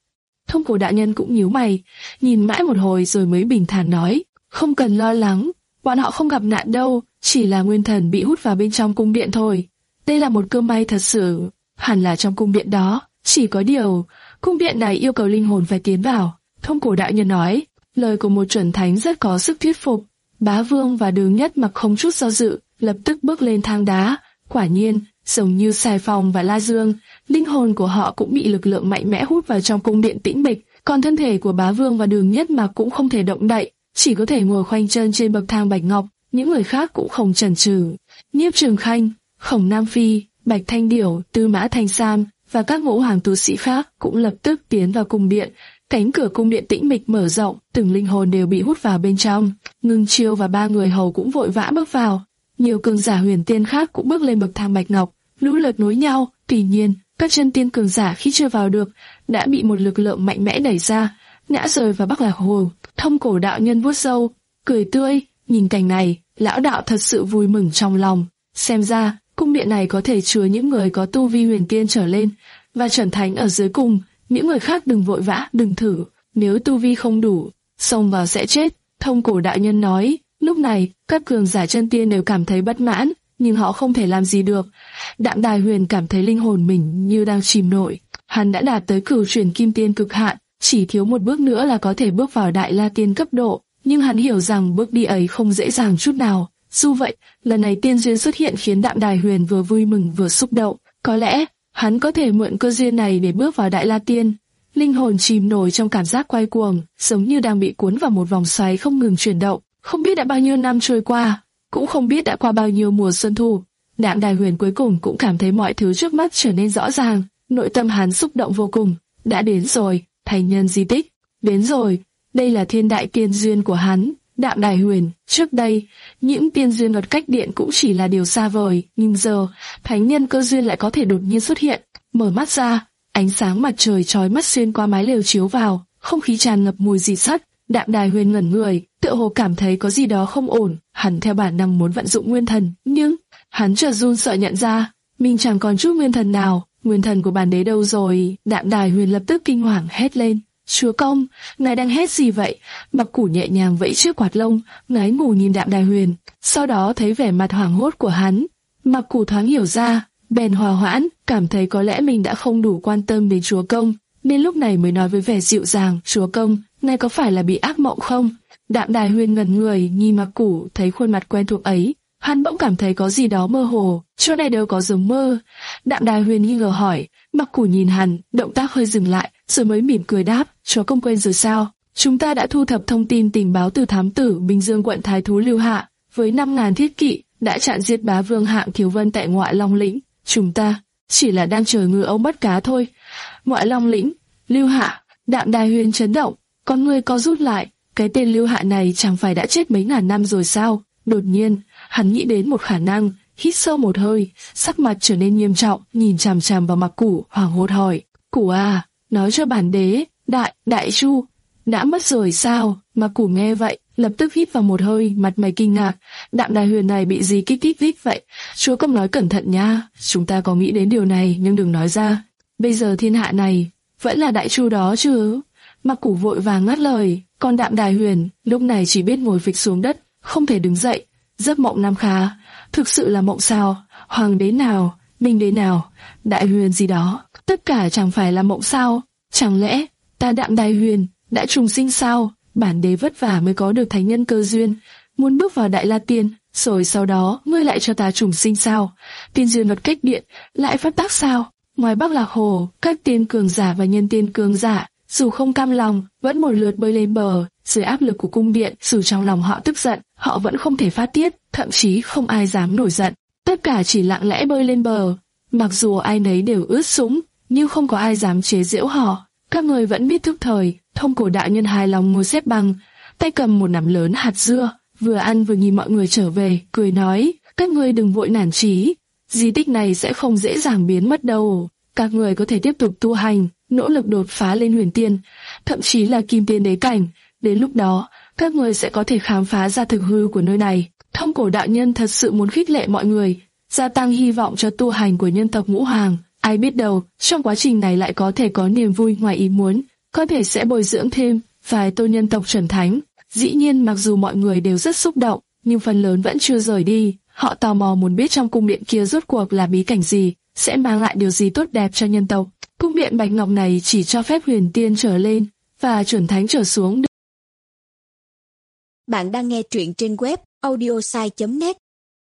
Thông cổ đạo nhân cũng nhíu mày, nhìn mãi một hồi rồi mới bình thản nói, không cần lo lắng, bọn họ không gặp nạn đâu, chỉ là nguyên thần bị hút vào bên trong cung điện thôi. Đây là một cơ may thật sự, hẳn là trong cung điện đó, chỉ có điều, cung điện này yêu cầu linh hồn phải tiến vào. Thông cổ đạo nhân nói, lời của một chuẩn thánh rất có sức thuyết phục. Bá Vương và Đường Nhất Mặc không chút do dự, lập tức bước lên thang đá. Quả nhiên, giống như Sài Phong và La Dương, linh hồn của họ cũng bị lực lượng mạnh mẽ hút vào trong cung điện tĩnh mịch, còn thân thể của Bá Vương và Đường Nhất Mặc cũng không thể động đậy, chỉ có thể ngồi khoanh chân trên bậc thang bạch ngọc. Những người khác cũng không chần chừ. Nhiếp Trường Khanh, Khổng Nam Phi, Bạch Thanh Điểu, Tư Mã Thanh Sam và các ngũ hoàng tu sĩ khác cũng lập tức tiến vào cung điện. Cánh cửa cung điện tĩnh mịch mở rộng, từng linh hồn đều bị hút vào bên trong. Ngưng Chiêu và ba người hầu cũng vội vã bước vào. Nhiều cường giả huyền tiên khác cũng bước lên bậc thang bạch ngọc, lũ lượt nối nhau. Tuy nhiên, các chân tiên cường giả khi chưa vào được đã bị một lực lượng mạnh mẽ đẩy ra, ngã rơi vào Bắc Lạc Hồ. Thông cổ đạo nhân vuốt râu, cười tươi. Nhìn cảnh này, lão đạo thật sự vui mừng trong lòng. Xem ra, cung điện này có thể chứa những người có tu vi huyền tiên trở lên và chuẩn thánh ở dưới cùng. Những người khác đừng vội vã, đừng thử. Nếu tu vi không đủ, xông vào sẽ chết. Thông cổ đạo nhân nói. Lúc này, các cường giả chân tiên đều cảm thấy bất mãn, nhưng họ không thể làm gì được. Đạm Đài Huyền cảm thấy linh hồn mình như đang chìm nổi. Hắn đã đạt tới cửu chuyển kim tiên cực hạn, chỉ thiếu một bước nữa là có thể bước vào đại la tiên cấp độ. Nhưng hắn hiểu rằng bước đi ấy không dễ dàng chút nào. Dù vậy, lần này tiên duyên xuất hiện khiến Đạm Đài Huyền vừa vui mừng vừa xúc động. Có lẽ, hắn có thể mượn cơ duyên này để bước vào đại la tiên. Linh hồn chìm nổi trong cảm giác quay cuồng, giống như đang bị cuốn vào một vòng xoáy không ngừng chuyển động. Không biết đã bao nhiêu năm trôi qua, cũng không biết đã qua bao nhiêu mùa xuân thu. Đạm Đài Huyền cuối cùng cũng cảm thấy mọi thứ trước mắt trở nên rõ ràng. Nội tâm hắn xúc động vô cùng. Đã đến rồi, thành nhân di tích. Đến rồi. Đây là thiên đại tiên duyên của hắn, Đạm Đài Huyền. Trước đây, những tiên duyên luật cách điện cũng chỉ là điều xa vời, nhưng giờ, thánh nhân cơ duyên lại có thể đột nhiên xuất hiện. Mở mắt ra, ánh sáng mặt trời chói mắt xuyên qua mái lều chiếu vào, không khí tràn ngập mùi dị sắt. Đạm Đài Huyền ngẩn người, tựa hồ cảm thấy có gì đó không ổn. Hắn theo bản năng muốn vận dụng nguyên thần, nhưng hắn chợt run sợ nhận ra mình chẳng còn chút nguyên thần nào. Nguyên thần của bản đế đâu rồi? Đạm Đài Huyền lập tức kinh hoàng hét lên. Chúa công, ngài đang hét gì vậy? Mặc Củ nhẹ nhàng vẫy chiếc quạt lông, ngái ngủ nhìn Đạm Đài Huyền. Sau đó thấy vẻ mặt hoảng hốt của hắn, Mặc Củ thoáng hiểu ra, bèn hòa hoãn, cảm thấy có lẽ mình đã không đủ quan tâm đến chúa công, nên lúc này mới nói với vẻ dịu dàng, chúa công, nay có phải là bị ác mộng không? Đạm Đài Huyền ngẩn người, nhìn Mặc Củ thấy khuôn mặt quen thuộc ấy, hắn bỗng cảm thấy có gì đó mơ hồ, chỗ này đều có giống mơ. Đạm Đài Huyền nghi ngờ hỏi, Mặc Củ nhìn hắn, động tác hơi dừng lại, rồi mới mỉm cười đáp, chúa công quên rồi sao? Chúng ta đã thu thập thông tin tình báo từ thám tử Bình Dương quận Thái Thú Lưu Hạ, với năm ngàn thiết kỵ, đã chặn giết bá vương Hạng Thiếu Vân tại Ngoại Long Lĩnh. Chúng ta chỉ là đang chờ ngư ông bắt cá thôi. Ngoại Long Lĩnh, Lưu Hạ. Đạm Đài Huyền chấn động, con người co rút lại, cái tên Lưu Hạ này chẳng phải đã chết mấy ngàn năm rồi sao? Đột nhiên, hắn nghĩ đến một khả năng, hít sâu một hơi, sắc mặt trở nên nghiêm trọng, nhìn chằm chằm vào Mặc Củ, hoảng hốt hỏi, Củ à, nói cho bản đế, đại, đại chu, đã mất rồi sao? Mặc Củ nghe vậy, lập tức hít vào một hơi, mặt mày kinh ngạc, Đạm Đài Huyền này bị gì kích thích thích vậy? Chúa công nói cẩn thận nha, chúng ta có nghĩ đến điều này nhưng đừng nói ra. Bây giờ thiên hạ này, vẫn là đại chu đó chứ? Mặc Củ vội vàng ngắt lời, còn Đạm Đài Huyền, lúc này chỉ biết ngồi phịch xuống đất, không thể đứng dậy. Giấc mộng Nam Khá, thực sự là mộng sao? Hoàng đế nào, minh đế nào, Đại Huyền gì đó, tất cả chẳng phải là mộng sao? Chẳng lẽ, ta Đạm Đài Huyền, đã trùng sinh sao? Bản đế vất vả mới có được thánh nhân cơ duyên, muốn bước vào Đại La Tiên, rồi sau đó ngươi lại cho ta trùng sinh sao? Tiên duyên luật cách điện, lại phát tác sao? Ngoài Bắc Lạc Hồ, các tiên cường giả và nhân tiên cường giả, dù không cam lòng, vẫn một lượt bơi lên bờ. Dưới áp lực của cung điện, dù trong lòng họ tức giận, họ vẫn không thể phát tiết, thậm chí không ai dám nổi giận. Tất cả chỉ lặng lẽ bơi lên bờ. Mặc dù ai nấy đều ướt sũng, nhưng không có ai dám chế giễu họ. Các người vẫn biết thức thời. Thông cổ đạo nhân hài lòng ngồi xếp bằng, tay cầm một nắm lớn hạt dưa, vừa ăn vừa nhìn mọi người trở về, cười nói, các ngươi đừng vội nản chí, di tích này sẽ không dễ dàng biến mất đâu. Các người có thể tiếp tục tu hành, nỗ lực đột phá lên huyền tiên, thậm chí là kim tiên đế cảnh. Đến lúc đó, các người sẽ có thể khám phá ra thực hư của nơi này. Thông cổ đạo nhân thật sự muốn khích lệ mọi người, gia tăng hy vọng cho tu hành của nhân tộc Ngũ Hoàng. Ai biết đâu, trong quá trình này lại có thể có niềm vui ngoài ý muốn. có thể sẽ bồi dưỡng thêm vài tôn nhân tộc chuẩn thánh. Dĩ nhiên mặc dù mọi người đều rất xúc động, nhưng phần lớn vẫn chưa rời đi. Họ tò mò muốn biết trong cung điện kia rốt cuộc là bí cảnh gì, sẽ mang lại điều gì tốt đẹp cho nhân tộc. Cung điện Bạch Ngọc này chỉ cho phép huyền tiên trở lên và chuẩn thánh trở xuống. Bạn đang nghe truyện trên web audiosai chấm net.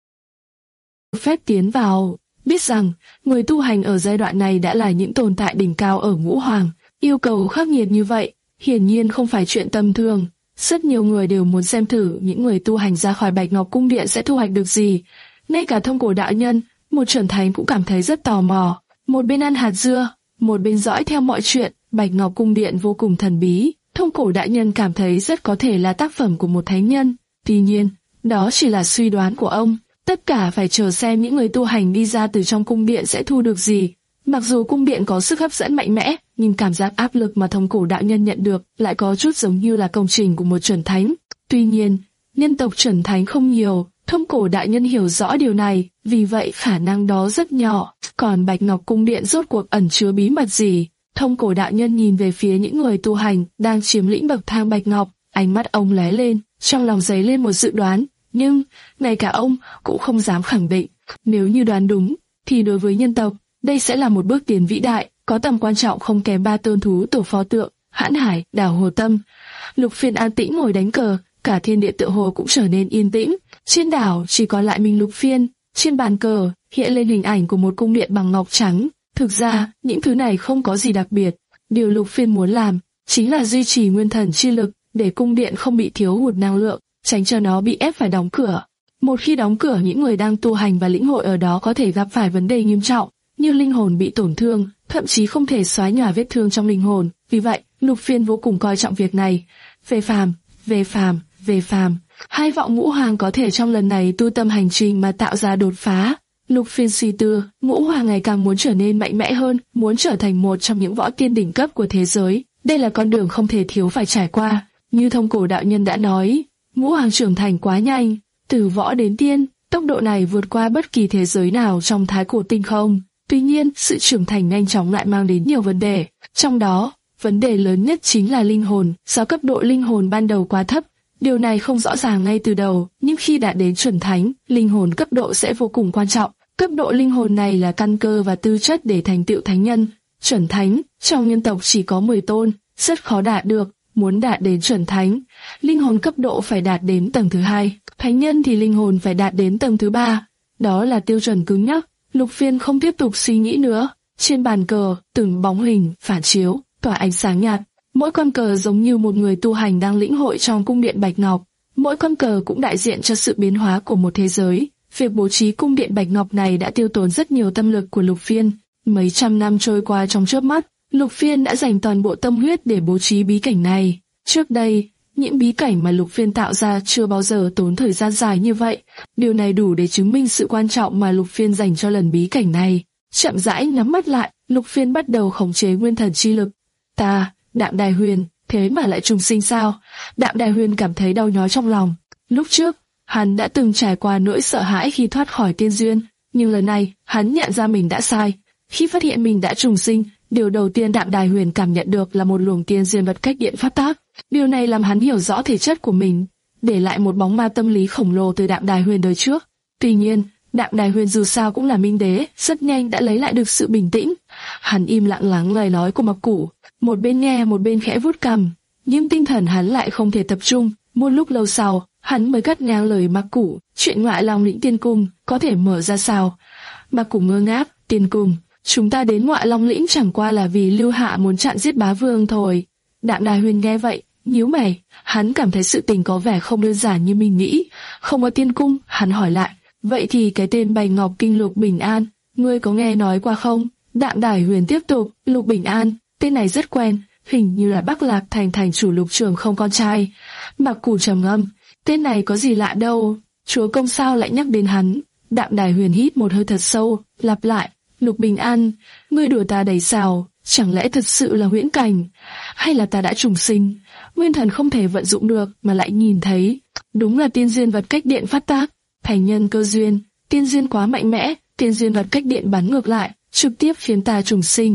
Phép tiến vào, biết rằng người tu hành ở giai đoạn này đã là những tồn tại đỉnh cao ở ngũ hoàng, yêu cầu khắc nghiệt như vậy, hiển nhiên không phải chuyện tầm thường. Rất nhiều người đều muốn xem thử những người tu hành ra khỏi Bạch Ngọc cung điện sẽ thu hoạch được gì. Ngay cả Thông Cổ đạo nhân, một chuẩn thánh cũng cảm thấy rất tò mò. Một bên ăn hạt dưa, một bên dõi theo mọi chuyện. Bạch Ngọc cung điện vô cùng thần bí. Thông Cổ đạo nhân cảm thấy rất có thể là tác phẩm của một thánh nhân. Tuy nhiên, đó chỉ là suy đoán của ông. Tất cả phải chờ xem những người tu hành đi ra từ trong cung điện sẽ thu được gì. Mặc dù cung điện có sức hấp dẫn mạnh mẽ, nhưng cảm giác áp lực mà Thông Cổ đạo nhân nhận được lại có chút giống như là công trình của một chuẩn thánh. Tuy nhiên, nhân tộc chuẩn thánh không nhiều, Thông Cổ đạo nhân hiểu rõ điều này, vì vậy khả năng đó rất nhỏ. Còn Bạch Ngọc cung điện rốt cuộc ẩn chứa bí mật gì? Thông Cổ đạo nhân nhìn về phía những người tu hành đang chiếm lĩnh bậc thang Bạch Ngọc, ánh mắt ông lóe lên, trong lòng dấy lên một dự đoán, nhưng ngay cả ông cũng không dám khẳng định. Nếu như đoán đúng, thì đối với nhân tộc, đây sẽ là một bước tiến vĩ đại, có tầm quan trọng không kém ba tôn thú tổ pho tượng, Hãn Hải, đảo Hồ Tâm. Lục Phiên an tĩnh ngồi đánh cờ, cả thiên địa tựa hồ cũng trở nên yên tĩnh. Trên đảo chỉ còn lại mình Lục Phiên. Trên bàn cờ hiện lên hình ảnh của một cung điện bằng ngọc trắng. Thực ra, những thứ này không có gì đặc biệt. Điều Lục Phiên muốn làm chính là duy trì nguyên thần chi lực để cung điện không bị thiếu hụt năng lượng, tránh cho nó bị ép phải đóng cửa. Một khi đóng cửa, những người đang tu hành và lĩnh hội ở đó có thể gặp phải vấn đề nghiêm trọng, như linh hồn bị tổn thương, thậm chí không thể xóa nhòa vết thương trong linh hồn. Vì vậy, Lục Phiên vô cùng coi trọng việc này. Về phàm, về phàm, về phàm. Hai vọng ngũ hoàng có thể trong lần này tu tâm hành trình mà tạo ra đột phá. Lục Phiên suy tư, ngũ hoàng ngày càng muốn trở nên mạnh mẽ hơn, muốn trở thành một trong những võ tiên đỉnh cấp của thế giới. Đây là con đường không thể thiếu phải trải qua. Như Thông Cổ đạo nhân đã nói, ngũ hoàng trưởng thành quá nhanh, từ võ đến tiên, tốc độ này vượt qua bất kỳ thế giới nào trong thái cổ tinh không. Tuy nhiên, sự trưởng thành nhanh chóng lại mang đến nhiều vấn đề. Trong đó, vấn đề lớn nhất chính là linh hồn. Do cấp độ linh hồn ban đầu quá thấp, điều này không rõ ràng ngay từ đầu, nhưng khi đạt đến chuẩn thánh, linh hồn cấp độ sẽ vô cùng quan trọng. Cấp độ linh hồn này là căn cơ và tư chất để thành tựu thánh nhân. Chuẩn thánh, trong nhân tộc chỉ có mười tôn, rất khó đạt được. Muốn đạt đến chuẩn thánh, linh hồn cấp độ phải đạt đến tầng thứ hai. Thánh nhân thì linh hồn phải đạt đến tầng thứ ba. Đó là tiêu chuẩn cứng nhắc. Lục Phiên không tiếp tục suy nghĩ nữa. Trên bàn cờ, từng bóng hình phản chiếu, tỏa ánh sáng nhạt. Mỗi con cờ giống như một người tu hành đang lĩnh hội trong cung điện Bạch Ngọc. Mỗi con cờ cũng đại diện cho sự biến hóa của một thế giới. Việc bố trí cung điện Bạch Ngọc này đã tiêu tốn rất nhiều tâm lực của Lục Phiên. Mấy trăm năm trôi qua trong chớp mắt, Lục Phiên đã dành toàn bộ tâm huyết để bố trí bí cảnh này. Trước đây, những bí cảnh mà Lục Phiên tạo ra chưa bao giờ tốn thời gian dài như vậy. Điều này đủ để chứng minh sự quan trọng mà Lục Phiên dành cho lần bí cảnh này. Chậm rãi nhắm mắt lại, Lục Phiên bắt đầu khống chế nguyên thần chi lực. Ta, Đạm Đài Huyền, thế mà lại trùng sinh sao? Đạm Đài Huyền cảm thấy đau nhói trong lòng. Lúc trước, hắn đã từng trải qua nỗi sợ hãi khi thoát khỏi tiên duyên, nhưng lần này, hắn nhận ra mình đã sai. Khi phát hiện mình đã trùng sinh, điều đầu tiên Đạm Đài Huyền cảm nhận được là một luồng tiên duyên vật cách điện pháp tác. Điều này làm hắn hiểu rõ thể chất của mình, để lại một bóng ma tâm lý khổng lồ từ Đạm Đài Huyền đời trước. Tuy nhiên, Đạm Đài Huyền dù sao cũng là minh đế, rất nhanh đã lấy lại được sự bình tĩnh. Hắn im lặng lắng lời nói của Mặc Củ, một bên nghe một bên khẽ vuốt cằm, nhưng tinh thần hắn lại không thể tập trung. Một lúc lâu sau, hắn mới cắt ngang lời Mặc Củ, chuyện ngoại Long Lĩnh Tiên Cung có thể mở ra sao? Mặc Củ ngơ ngác, Tiên Cung, chúng ta đến ngoại Long Lĩnh chẳng qua là vì Lưu Hạ muốn chặn giết bá vương thôi. Đạm Đài Huyền nghe vậy, nhíu mày, hắn cảm thấy sự tình có vẻ không đơn giản như mình nghĩ. Không có tiên cung, hắn hỏi lại, vậy thì cái tên Bạch Ngọc Kinh Lục Bình An, ngươi có nghe nói qua không? Đạm Đài Huyền tiếp tục, Lục Bình An, tên này rất quen, hình như là Bắc Lạc Thành thành chủ Lục Trường không con trai. Mặc Củ trầm ngâm, tên này có gì lạ đâu, chúa công sao lại nhắc đến hắn? Đạm Đài Huyền hít một hơi thật sâu, lặp lại, Lục Bình An, ngươi đùa ta đầy sao? Chẳng lẽ thật sự là huyễn cảnh, hay là ta đã trùng sinh, nguyên thần không thể vận dụng được mà lại nhìn thấy? Đúng là tiên duyên vật cách điện phát tác, thành nhân cơ duyên, tiên duyên quá mạnh mẽ, tiên duyên vật cách điện bắn ngược lại, trực tiếp khiến ta trùng sinh.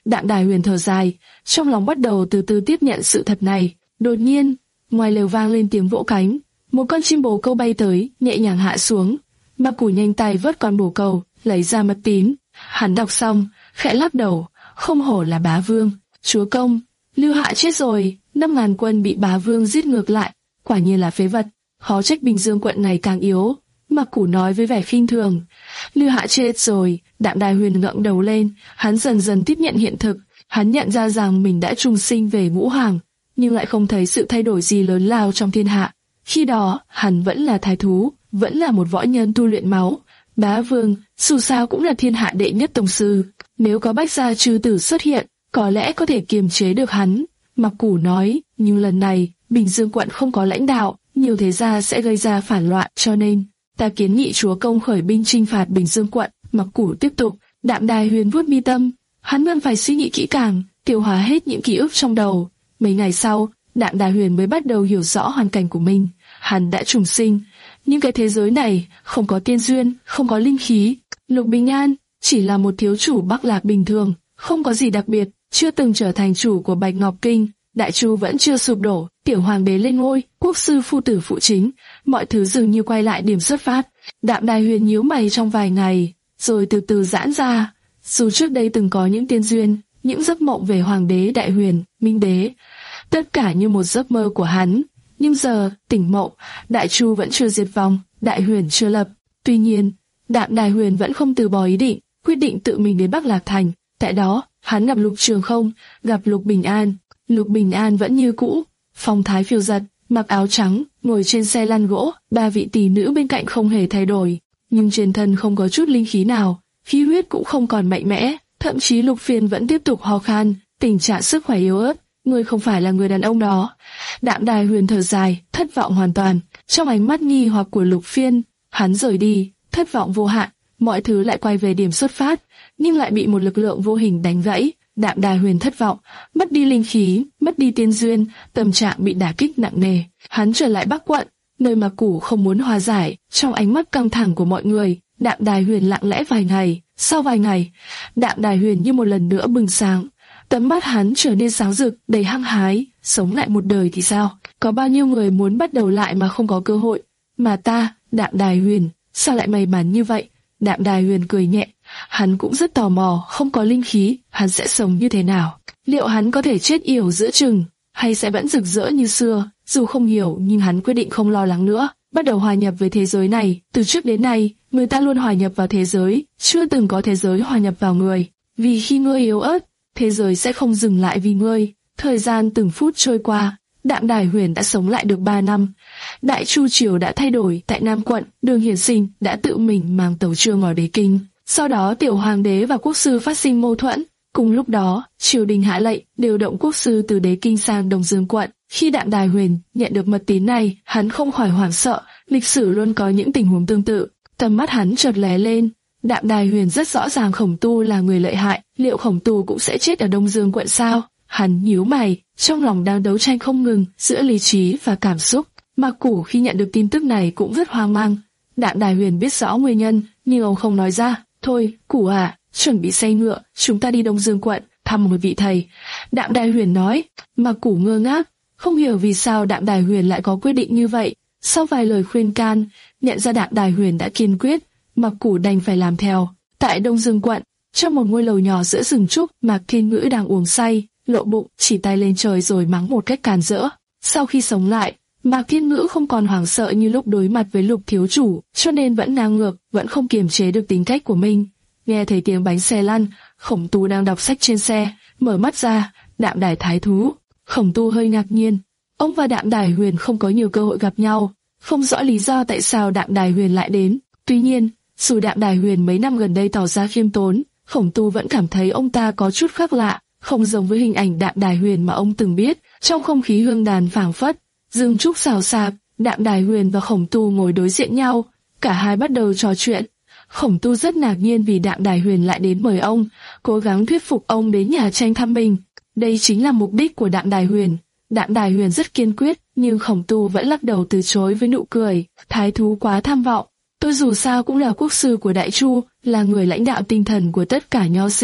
Đạm Đài Huyền thở dài, trong lòng bắt đầu từ từ tiếp nhận sự thật này. Đột nhiên, ngoài lều vang lên tiếng vỗ cánh, một con chim bồ câu bay tới, nhẹ nhàng hạ xuống. Mạc Củ nhanh tay vớt con bồ câu, lấy ra mật tín. Hắn đọc xong, khẽ lắc đầu, không hổ là bá vương. Chúa công, Lưu Hạ chết rồi, năm ngàn quân bị bá vương giết ngược lại, quả nhiên là phế vật. Khó trách Bình Dương quận này càng yếu. Mạc Củ nói với vẻ khinh thường. Lưu Hạ chết rồi. Đạm Đài Huyền ngẩng đầu lên, hắn dần dần tiếp nhận hiện thực. Hắn nhận ra rằng mình đã trùng sinh về ngũ hoàng, nhưng lại không thấy sự thay đổi gì lớn lao trong thiên hạ. Khi đó, hắn vẫn là thái thú, vẫn là một võ nhân tu luyện máu. Bá vương, dù sao cũng là thiên hạ đệ nhất tông sư. Nếu có Bách gia chư tử xuất hiện, có lẽ có thể kiềm chế được hắn. Mạc Củ nói, nhưng lần này, Bình Dương quận không có lãnh đạo, nhiều thế gia sẽ gây ra phản loạn, cho nên ta kiến nghị chúa công khởi binh chinh phạt Bình Dương quận. Mạc Củ tiếp tục. Đạm Đài Huyền vuốt mi tâm, hắn vẫn phải suy nghĩ kỹ càng, tiêu hóa hết những ký ức trong đầu. Mấy ngày sau, Đạm Đài Huyền mới bắt đầu hiểu rõ hoàn cảnh của mình. Hắn đã trùng sinh, nhưng cái thế giới này không có tiên duyên, không có linh khí. Lục Bình An chỉ là một thiếu chủ Bắc Lạc bình thường, không có gì đặc biệt, chưa từng trở thành chủ của Bạch Ngọc Kinh. Đại Chu vẫn chưa sụp đổ, tiểu hoàng đế lên ngôi, quốc sư phu tử phụ chính, mọi thứ dường như quay lại điểm xuất phát. Đạm Đài Huyền nhíu mày trong vài ngày, rồi từ từ giãn ra. Dù trước đây từng có những tiên duyên, những giấc mộng về hoàng đế Đại Huyền, Minh đế, tất cả như một giấc mơ của hắn, nhưng giờ tỉnh mộng, Đại Chu vẫn chưa diệt vong, Đại Huyền chưa lập. Tuy nhiên, Đạm Đài Huyền vẫn không từ bỏ ý định, quyết định tự mình đến Bắc Lạc Thành. Tại đó, hắn gặp Lục Trường Không, gặp Lục Bình An. Lục Bình An vẫn như cũ, phong thái phiêu dật, mặc áo trắng, ngồi trên xe lăn gỗ. Ba vị tỷ nữ bên cạnh không hề thay đổi, nhưng trên thân không có chút linh khí nào, khí huyết cũng không còn mạnh mẽ. Thậm chí Lục Phiên vẫn tiếp tục ho khan, tình trạng sức khỏe yếu ớt. Ngươi không phải là người đàn ông đó. Đạm Đài Huyền thở dài, thất vọng hoàn toàn. Trong ánh mắt nghi hoặc của Lục Phiên, hắn rời đi, thất vọng vô hạn. Mọi thứ lại quay về điểm xuất phát, nhưng lại bị một lực lượng vô hình đánh gãy. Đạm Đài Huyền thất vọng, mất đi linh khí, mất đi tiên duyên, tâm trạng bị đả kích nặng nề. Hắn trở lại Bắc quận, nơi mà Củ không muốn hòa giải. Trong ánh mắt căng thẳng của mọi người, Đạm Đài Huyền lặng lẽ vài ngày. Sau vài ngày, Đạm Đài Huyền như một lần nữa bừng sáng. Tấm mắt hắn trở nên sáng rực, đầy hăng hái. Sống lại một đời thì sao? Có bao nhiêu người muốn bắt đầu lại mà không có cơ hội. Mà ta, Đạm Đài Huyền, sao lại may mắn như vậy? Đạm Đài Huyền cười nhẹ. Hắn cũng rất tò mò, không có linh khí, hắn sẽ sống như thế nào? Liệu hắn có thể chết yểu giữa chừng, hay sẽ vẫn rực rỡ như xưa? Dù không hiểu, nhưng hắn quyết định không lo lắng nữa, bắt đầu hòa nhập với thế giới này. Từ trước đến nay, người ta luôn hòa nhập vào thế giới, chưa từng có thế giới hòa nhập vào người. Vì khi ngươi yếu ớt, thế giới sẽ không dừng lại vì ngươi. Thời gian từng phút trôi qua, Đạm Đài Huyền đã sống lại được ba năm. Đại Chu triều đã thay đổi. Tại Nam quận, Đường Hiển Sinh đã tự mình mang tấu chương ở đế kinh. Sau đó tiểu hoàng đế và quốc sư phát sinh mâu thuẫn. Cùng lúc đó, triều đình hạ lệnh điều động quốc sư từ đế kinh sang Đông Dương quận. Khi Đạm Đài Huyền nhận được mật tín này, hắn không khỏi hoảng sợ. Lịch sử luôn có những tình huống tương tự. Tầm mắt hắn chợt lóe lên. Đạm Đài Huyền rất rõ ràng Khổng Tu là người lợi hại. Liệu Khổng Tu cũng sẽ chết ở Đông Dương quận sao? Hắn nhíu mày, trong lòng đang đấu tranh không ngừng giữa lý trí và cảm xúc. Mạc Củ khi nhận được tin tức này cũng rất hoang mang. Đạm Đài Huyền biết rõ nguyên nhân, nhưng ông không nói ra. Thôi, Củ à, chuẩn bị xe ngựa, chúng ta đi Đông Dương quận, thăm một vị thầy. Đạm Đài Huyền nói. Mạc Củ ngơ ngác, không hiểu vì sao Đạm Đài Huyền lại có quyết định như vậy. Sau vài lời khuyên can, nhận ra Đạm Đài Huyền đã kiên quyết, Mạc Củ đành phải làm theo. Tại Đông Dương quận, trong một ngôi lầu nhỏ giữa rừng trúc, Mạc Thiên Ngữ đang uống say, lộ bụng, chỉ tay lên trời rồi mắng một cách càn rỡ. Sau khi sống lại, Mạc Thiên Ngữ không còn hoảng sợ như lúc đối mặt với Lục thiếu chủ, cho nên vẫn ngang ngược, vẫn không kiềm chế được tính cách của mình. Nghe thấy tiếng bánh xe lăn, Khổng Tu đang đọc sách trên xe, mở mắt ra, Đạm Đài thái thú. Khổng Tu hơi ngạc nhiên, ông và Đạm Đài Huyền không có nhiều cơ hội gặp nhau, không rõ lý do tại sao Đạm Đài Huyền lại đến. Tuy nhiên, dù Đạm Đài Huyền mấy năm gần đây tỏ ra khiêm tốn, Khổng Tu vẫn cảm thấy ông ta có chút khác lạ, không giống với hình ảnh Đạm Đài Huyền mà ông từng biết. Trong không khí hương đàn phảng phất, rừng trúc xào xạc, Đạm Đài Huyền và Khổng Tu ngồi đối diện nhau, cả hai bắt đầu trò chuyện. Khổng Tu rất ngạc nhiên vì Đạm Đài Huyền lại đến mời ông, cố gắng thuyết phục ông đến nhà tranh thăm mình. Đây chính là mục đích của Đạm Đài Huyền. Đạm Đài Huyền rất kiên quyết, nhưng Khổng Tu vẫn lắc đầu từ chối với nụ cười. Thái thú quá tham vọng. Tôi dù sao cũng là quốc sư của Đại Chu, là người lãnh đạo tinh thần của tất cả nho sinh,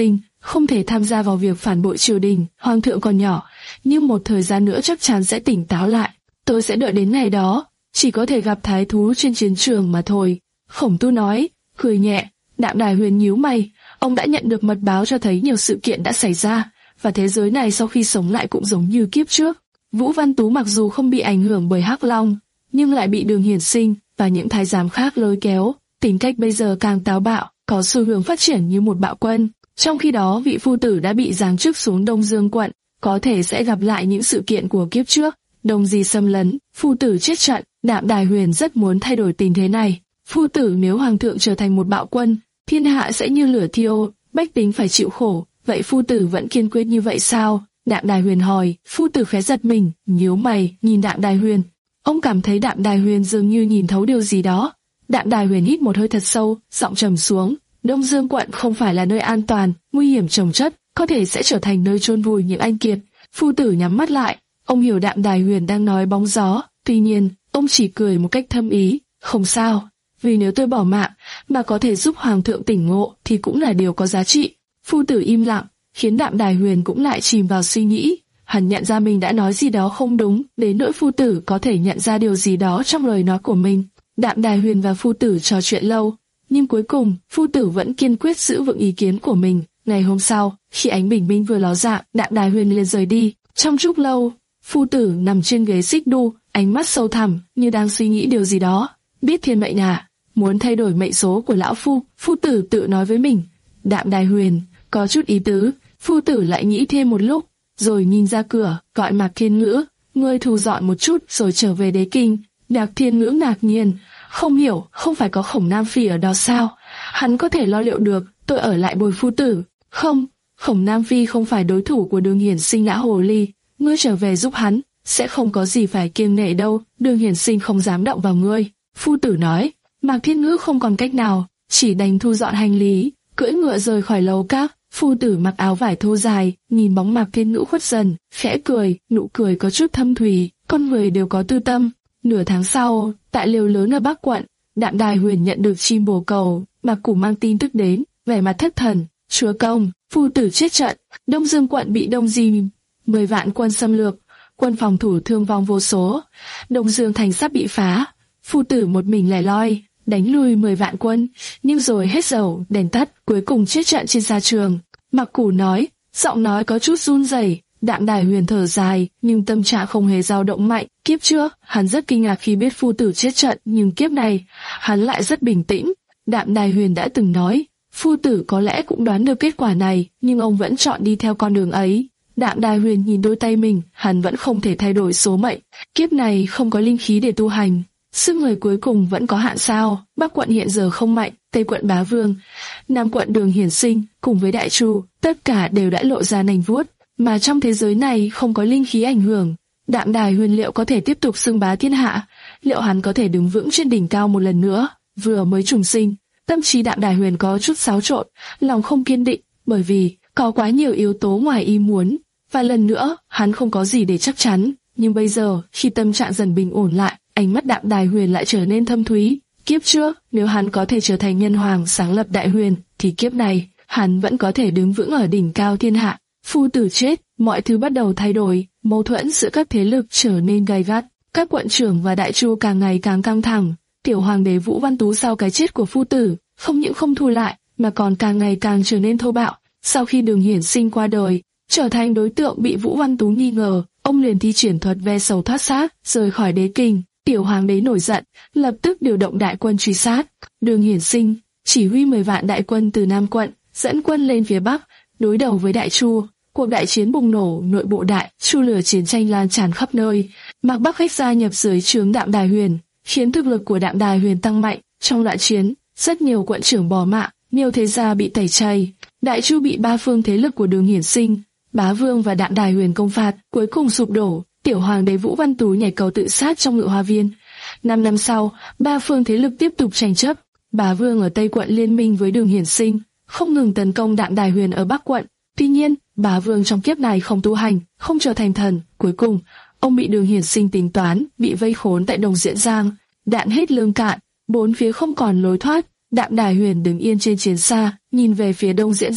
không thể tham gia vào việc phản bội triều đình. Hoàng thượng còn nhỏ, nhưng một thời gian nữa chắc chắn sẽ tỉnh táo lại. Tôi sẽ đợi đến ngày đó, chỉ có thể gặp thái thú trên chiến trường mà thôi. Khổng Tu nói, cười nhẹ. Đạm Đài Huyền nhíu mày, ông đã nhận được mật báo cho thấy nhiều sự kiện đã xảy ra, và thế giới này sau khi sống lại cũng giống như kiếp trước. Vũ Văn Tú mặc dù không bị ảnh hưởng bởi Hắc Long, nhưng lại bị Đường Hiển Sinh và những thái giám khác lôi kéo, tính cách bây giờ càng táo bạo, có xu hướng phát triển như một bạo quân. Trong khi đó vị phu tử đã bị giáng chức xuống Đông Dương quận, có thể sẽ gặp lại những sự kiện của kiếp trước. Đông Di xâm lấn, phu tử chết trận. Đạm Đài Huyền rất muốn thay đổi tình thế này. Phu tử nếu hoàng thượng trở thành một bạo quân, thiên hạ sẽ như lửa thiêu, bách tính phải chịu khổ. Vậy phu tử vẫn kiên quyết như vậy sao? Đạm Đài Huyền hỏi. Phu tử khẽ giật mình, nhíu mày, nhìn Đạm Đài Huyền. Ông cảm thấy Đạm Đài Huyền dường như nhìn thấu điều gì đó. Đạm Đài Huyền hít một hơi thật sâu, giọng trầm xuống. Đông Dương quận không phải là nơi an toàn, nguy hiểm chồng chất, có thể sẽ trở thành nơi chôn vùi những anh kiệt. Phu tử nhắm mắt lại, ông hiểu Đạm Đài Huyền đang nói bóng gió, tuy nhiên, ông chỉ cười một cách thâm ý. Không sao, vì nếu tôi bỏ mạng, mà có thể giúp hoàng thượng tỉnh ngộ thì cũng là điều có giá trị. Phu tử im lặng, khiến Đạm Đài Huyền cũng lại chìm vào suy nghĩ. Hắn nhận ra mình đã nói gì đó không đúng, đến nỗi phu tử có thể nhận ra điều gì đó trong lời nói của mình. Đạm Đài Huyền và phu tử trò chuyện lâu, nhưng cuối cùng, phu tử vẫn kiên quyết giữ vững ý kiến của mình. Ngày hôm sau, khi ánh bình minh vừa ló dạng, Đạm Đài Huyền liền rời đi. Trong chốc lâu, phu tử nằm trên ghế xích đu, ánh mắt sâu thẳm, như đang suy nghĩ điều gì đó. Biết thiên mệnh à, muốn thay đổi mệnh số của lão phu, phu tử tự nói với mình. Đạm Đài Huyền, có chút ý tứ, phu tử lại nghĩ thêm một lúc, rồi nhìn ra cửa, gọi Mạc Thiên Ngữ, ngươi thu dọn một chút rồi trở về đế kinh. Mạc Thiên Ngữ ngạc nhiên, không hiểu, không phải có Khổng Nam Phi ở đó sao? Hắn có thể lo liệu được, tôi ở lại bồi phu tử. Không, Khổng Nam Phi không phải đối thủ của Đường Hiển Sinh Lã Hồ Ly, ngươi trở về giúp hắn, sẽ không có gì phải kiêng nể đâu, Đường Hiển Sinh không dám động vào ngươi. Phu tử nói. Mạc Thiên Ngữ không còn cách nào, chỉ đành thu dọn hành lý, cưỡi ngựa rời khỏi lầu các. Phu tử mặc áo vải thô dài, nhìn bóng Mạc Thiên Ngữ khuất dần, khẽ cười, nụ cười có chút thâm thúy, con người đều có tư tâm. Nửa tháng sau, tại lều lớn ở Bắc quận, Đạm Đài Huyền nhận được chim bồ cầu, Mạc Củ mang tin tức đến, vẻ mặt thất thần. Chúa công, phu tử chết trận, Đông Dương quận bị Đông Di mười vạn quân xâm lược, quân phòng thủ thương vong vô số, Đông Dương thành sắp bị phá. Phu tử một mình lẻ loi, đánh lui mười vạn quân, nhưng rồi hết dầu, đèn tắt, cuối cùng chết trận trên sa trường. Mạc Củ nói, giọng nói có chút run rẩy. Đạm Đài Huyền thở dài, nhưng tâm trạng không hề dao động mạnh. Kiếp trước, hắn rất kinh ngạc khi biết phu tử chết trận, nhưng kiếp này, hắn lại rất bình tĩnh. Đạm Đài Huyền đã từng nói, phu tử có lẽ cũng đoán được kết quả này, nhưng ông vẫn chọn đi theo con đường ấy. Đạm Đài Huyền nhìn đôi tay mình, hắn vẫn không thể thay đổi số mệnh. Kiếp này không có linh khí để tu hành, sức người cuối cùng vẫn có hạn sao. Bắc quận hiện giờ không mạnh, Tây quận Bá Vương, Nam quận Đường Hiển Sinh, cùng với Đại Chu, tất cả đều đã lộ ra nành vuốt. Mà trong thế giới này không có linh khí ảnh hưởng, Đạm Đài Huyền liệu có thể tiếp tục xưng bá thiên hạ? Liệu hắn có thể đứng vững trên đỉnh cao một lần nữa? Vừa mới trùng sinh, tâm trí Đạm Đài Huyền có chút xáo trộn, lòng không kiên định, bởi vì có quá nhiều yếu tố ngoài ý muốn, và lần nữa hắn không có gì để chắc chắn. Nhưng bây giờ, khi tâm trạng dần bình ổn lại, ánh mắt Đạm Đài Huyền lại trở nên thâm thúy. Kiếp trước, nếu hắn có thể trở thành nhân hoàng sáng lập Đại Huyền, thì kiếp này hắn vẫn có thể đứng vững ở đỉnh cao thiên hạ. Phu tử chết, mọi thứ bắt đầu thay đổi, mâu thuẫn giữa các thế lực trở nên gay gắt. Các quận trưởng và Đại Chu càng ngày càng căng thẳng. Tiểu hoàng đế Vũ Văn Tú sau cái chết của phu tử, không những không thu lại, mà còn càng ngày càng trở nên thô bạo. Sau khi Đường Hiển Sinh qua đời, trở thành đối tượng bị Vũ Văn Tú nghi ngờ, ông liền thi triển thuật ve sầu thoát xác, rời khỏi đế kinh. Tiểu hoàng đế nổi giận, lập tức điều động đại quân truy sát. Đường Hiển Sinh chỉ huy mười vạn đại quân từ Nam quận, dẫn quân lên phía Bắc, đối đầu với Đại Chu. Cuộc đại chiến bùng nổ, nội bộ Đại Chu lửa chiến tranh lan tràn khắp nơi. Mạc Bắc Khách gia nhập dưới trướng Đạm Đài Huyền, khiến thực lực của Đạm Đài Huyền tăng mạnh. Trong đại chiến, rất nhiều quận trưởng bỏ mạng, nhiều thế gia bị tẩy chay. Đại Chu bị ba phương thế lực của Đường Hiển Sinh, Bá Vương và Đạm Đài Huyền công phạt, cuối cùng sụp đổ. Tiểu hoàng đế Vũ Văn Tú nhảy cầu tự sát trong Ngự Hoa Viên. Năm năm sau, ba phương thế lực tiếp tục tranh chấp. Bá Vương ở Tây quận liên minh với Đường Hiển Sinh, không ngừng tấn công Đạm Đài Huyền ở Bắc quận. Tuy nhiên, Bá Vương trong kiếp này không tu hành, không trở thành thần. Cuối cùng, ông bị Đường Hiển Sinh tính toán, bị vây khốn tại Đồng Diễn Giang. Đạn hết lương cạn, bốn phía không còn lối thoát. Đạm Đài Huyền đứng yên trên chiến xa, nhìn về phía Đông Diễn Giang,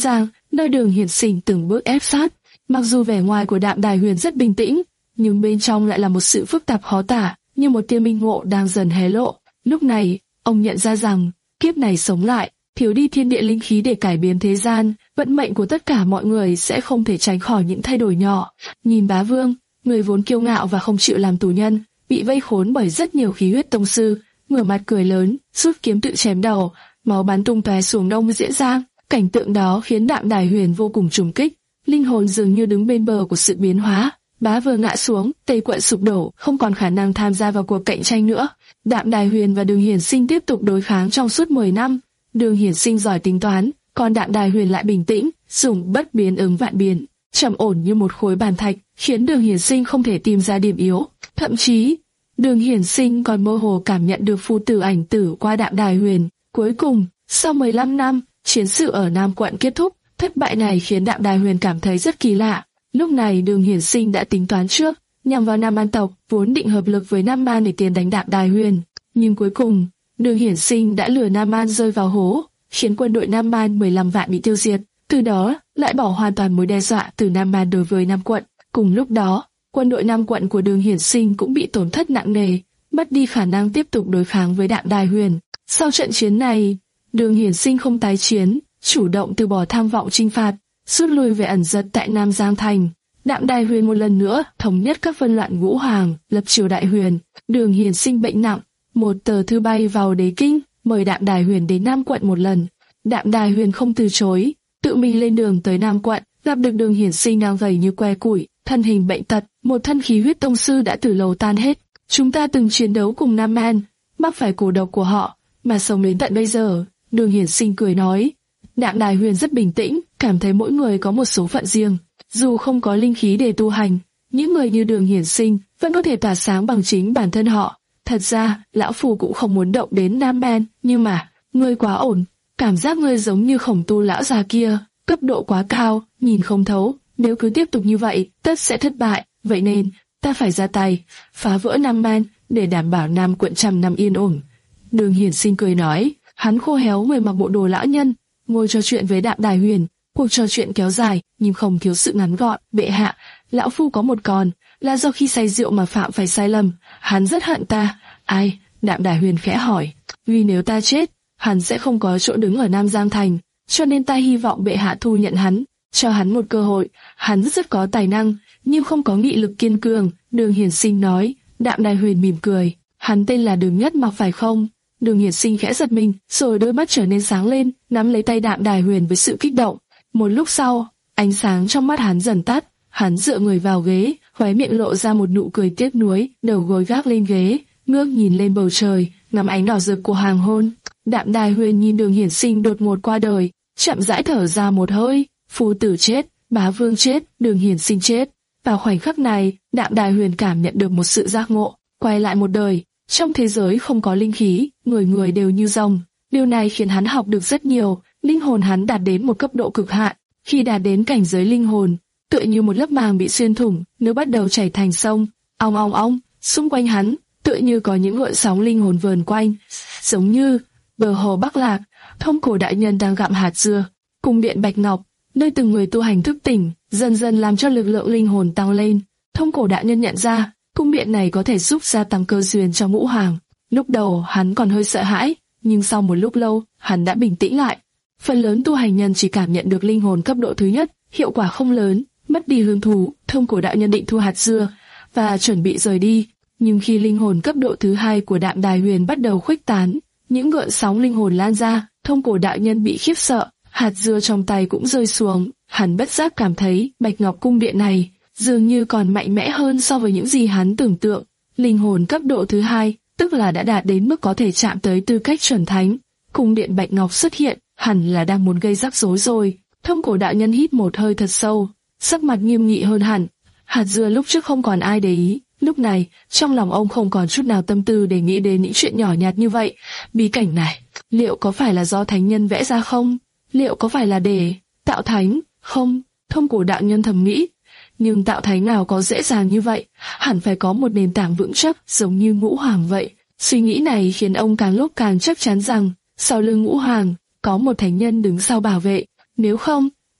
nơi Đường Hiển Sinh từng bước ép sát. Mặc dù vẻ ngoài của Đạm Đài Huyền rất bình tĩnh, nhưng bên trong lại là một sự phức tạp khó tả, như một tia minh ngộ đang dần hé lộ. Lúc này, ông nhận ra rằng, kiếp này sống lại, thiếu đi thiên địa linh khí để cải biến thế gian, vận mệnh của tất cả mọi người sẽ không thể tránh khỏi những thay đổi nhỏ. Nhìn Bá Vương, người vốn kiêu ngạo và không chịu làm tù nhân, bị vây khốn bởi rất nhiều khí huyết tông sư, ngửa mặt cười lớn, rút kiếm tự chém đầu, máu bắn tung tóe xuống đông diễn ra. Cảnh tượng đó khiến Đạm Đài Huyền vô cùng trùng kích, linh hồn dường như đứng bên bờ của sự biến hóa. Bá Vương ngã xuống, Tây Quận sụp đổ, không còn khả năng tham gia vào cuộc cạnh tranh nữa. Đạm Đài Huyền và Đường Hiển Sinh tiếp tục đối kháng trong suốt mười năm. Đường Hiển Sinh giỏi tính toán, còn Đạm Đài Huyền lại bình tĩnh, dùng bất biến ứng vạn biến, trầm ổn như một khối bàn thạch, khiến Đường Hiển Sinh không thể tìm ra điểm yếu. Thậm chí, Đường Hiển Sinh còn mơ hồ cảm nhận được phu tử ảnh tử qua Đạm Đài Huyền. Cuối cùng, sau mười lăm năm, chiến sự ở Nam Quận kết thúc. Thất bại này khiến Đạm Đài Huyền cảm thấy rất kỳ lạ. Lúc này Đường Hiển Sinh đã tính toán trước, nhằm vào Nam An tộc, vốn định hợp lực với Nam An để tiến đánh Đạm Đài Huyền. Nhưng cuối cùng, Đường Hiển Sinh đã lừa Nam An rơi vào hố, khiến quân đội Nam An mười lăm vạn bị tiêu diệt. Từ đó, lại bỏ hoàn toàn mối đe dọa từ Nam An đối với Nam Quận. Cùng lúc đó, quân đội Nam Quận của Đường Hiển Sinh cũng bị tổn thất nặng nề, mất đi khả năng tiếp tục đối kháng với Đạm Đài Huyền. Sau trận chiến này, Đường Hiển Sinh không tái chiến, chủ động từ bỏ tham vọng chinh phạt, rút lui về ẩn giật tại Nam Giang Thành. Đạm Đài Huyền một lần nữa thống nhất các phân loạn ngũ hoàng, lập triều Đại Huyền. Đường Hiển Sinh bệnh nặng, một tờ thư bay vào Đế Kinh, mời Đạm Đài Huyền đến Nam Quận một lần. Đạm Đài Huyền không từ chối, tự mình lên đường tới Nam Quận, gặp được Đường Hiển Sinh đang gầy như que củi, thân hình bệnh tật, một thân khí huyết tông sư đã từ lâu tan hết. Chúng ta từng chiến đấu cùng Nam An, mắc phải cổ độc của họ, mà sống đến tận bây giờ. Đường Hiển Sinh cười nói. Đạm Đài Huyền rất bình tĩnh, cảm thấy mỗi người có một số phận riêng. Dù không có linh khí để tu hành, những người như Đường Hiển Sinh vẫn có thể tỏa sáng bằng chính bản thân họ. Thật ra, lão phu cũng không muốn động đến Nam An, nhưng mà, ngươi quá ổn. Cảm giác ngươi giống như Khổng Tu lão già kia, cấp độ quá cao, nhìn không thấu. Nếu cứ tiếp tục như vậy, tất sẽ thất bại. Vậy nên, ta phải ra tay, phá vỡ Nam An, để đảm bảo Nam Quận trăm năm yên ổn. Đường Hiển Sinh cười nói, hắn khô héo người mặc bộ đồ lão nhân, ngồi trò chuyện với Đạm Đài Huyền. Cuộc trò chuyện kéo dài, nhưng không thiếu sự ngắn gọn. Bệ hạ, lão phu có một con, là do khi say rượu mà phạm phải sai lầm. Hắn rất hận ta. Ai? Đạm Đài Huyền khẽ hỏi. Vì nếu ta chết, hắn sẽ không có chỗ đứng ở Nam Giang Thành, cho nên ta hy vọng bệ hạ thu nhận hắn, cho hắn một cơ hội. Hắn rất có tài năng, nhưng không có nghị lực kiên cường. Đường Hiển Sinh nói. Đạm Đài Huyền mỉm cười. Hắn tên là Đường Nhất Mặc phải không? Đường Hiển Sinh khẽ giật mình, rồi đôi mắt trở nên sáng lên, nắm lấy tay Đạm Đài Huyền với sự kích động. Một lúc sau, ánh sáng trong mắt hắn dần tắt, hắn dựa người vào ghế, khóe miệng lộ ra một nụ cười tiếc nuối, đầu gối gác lên ghế, ngước nhìn lên bầu trời, ngắm ánh đỏ rực của hoàng hôn. Đạm Đài Huyền nhìn Đường Hiển Sinh đột ngột qua đời, chậm rãi thở ra một hơi. Phu tử chết, Bá Vương chết, Đường Hiển Sinh chết. Vào khoảnh khắc này, Đạm Đài Huyền cảm nhận được một sự giác ngộ, quay lại một đời. Trong thế giới không có linh khí, người người đều như rồng. Điều này khiến hắn học được rất nhiều, linh hồn hắn đạt đến một cấp độ cực hạn. Khi đạt đến cảnh giới linh hồn, tựa như một lớp màng bị xuyên thủng, nước bắt đầu chảy thành sông. Ong ong ong, xung quanh hắn, tựa như có những gợn sóng linh hồn vờn quanh, giống như bờ hồ Bắc Lạc. Thông Cổ đại nhân đang gặm hạt dưa. Cung điện Bạch Ngọc, nơi từng người tu hành thức tỉnh, dần dần làm cho lực lượng linh hồn tăng lên. Thông Cổ đại nhân nhận ra, cung điện này có thể giúp gia tăng cơ duyên cho ngũ hoàng. Lúc đầu hắn còn hơi sợ hãi, nhưng sau một lúc lâu, hắn đã bình tĩnh lại. Phần lớn tu hành nhân chỉ cảm nhận được linh hồn cấp độ thứ nhất, hiệu quả không lớn, mất đi hứng thú. Thông Cổ đại nhân định thu hạt dưa và chuẩn bị rời đi, nhưng khi linh hồn cấp độ thứ hai của Đạm Đài Huyền bắt đầu khuếch tán, những gợn sóng linh hồn lan ra, Thông Cổ đại nhân bị khiếp sợ, hạt dưa trong tay cũng rơi xuống. Hắn bất giác cảm thấy Bạch Ngọc cung điện này dường như còn mạnh mẽ hơn so với những gì hắn tưởng tượng. Linh hồn cấp độ thứ hai, tức là đã đạt đến mức có thể chạm tới tư cách chuẩn thánh. Cung điện Bạch Ngọc xuất hiện, hẳn là đang muốn gây rắc rối rồi. Thông Cổ đạo nhân hít một hơi thật sâu, sắc mặt nghiêm nghị hơn hẳn. Hạt dưa lúc trước không còn ai để ý, lúc này trong lòng ông không còn chút nào tâm tư để nghĩ đến những chuyện nhỏ nhặt như vậy. Bí cảnh này, liệu có phải là do thánh nhân vẽ ra không? Liệu có phải là để tạo thánh? Không, Thông Cổ đạo nhân thầm nghĩ. Nhưng tạo thánh nào có dễ dàng như vậy, hẳn phải có một nền tảng vững chắc giống như ngũ hoàng vậy. Suy nghĩ này khiến ông càng lúc càng chắc chắn rằng sau lưng ngũ hoàng có một thánh nhân đứng sau bảo vệ. Nếu không,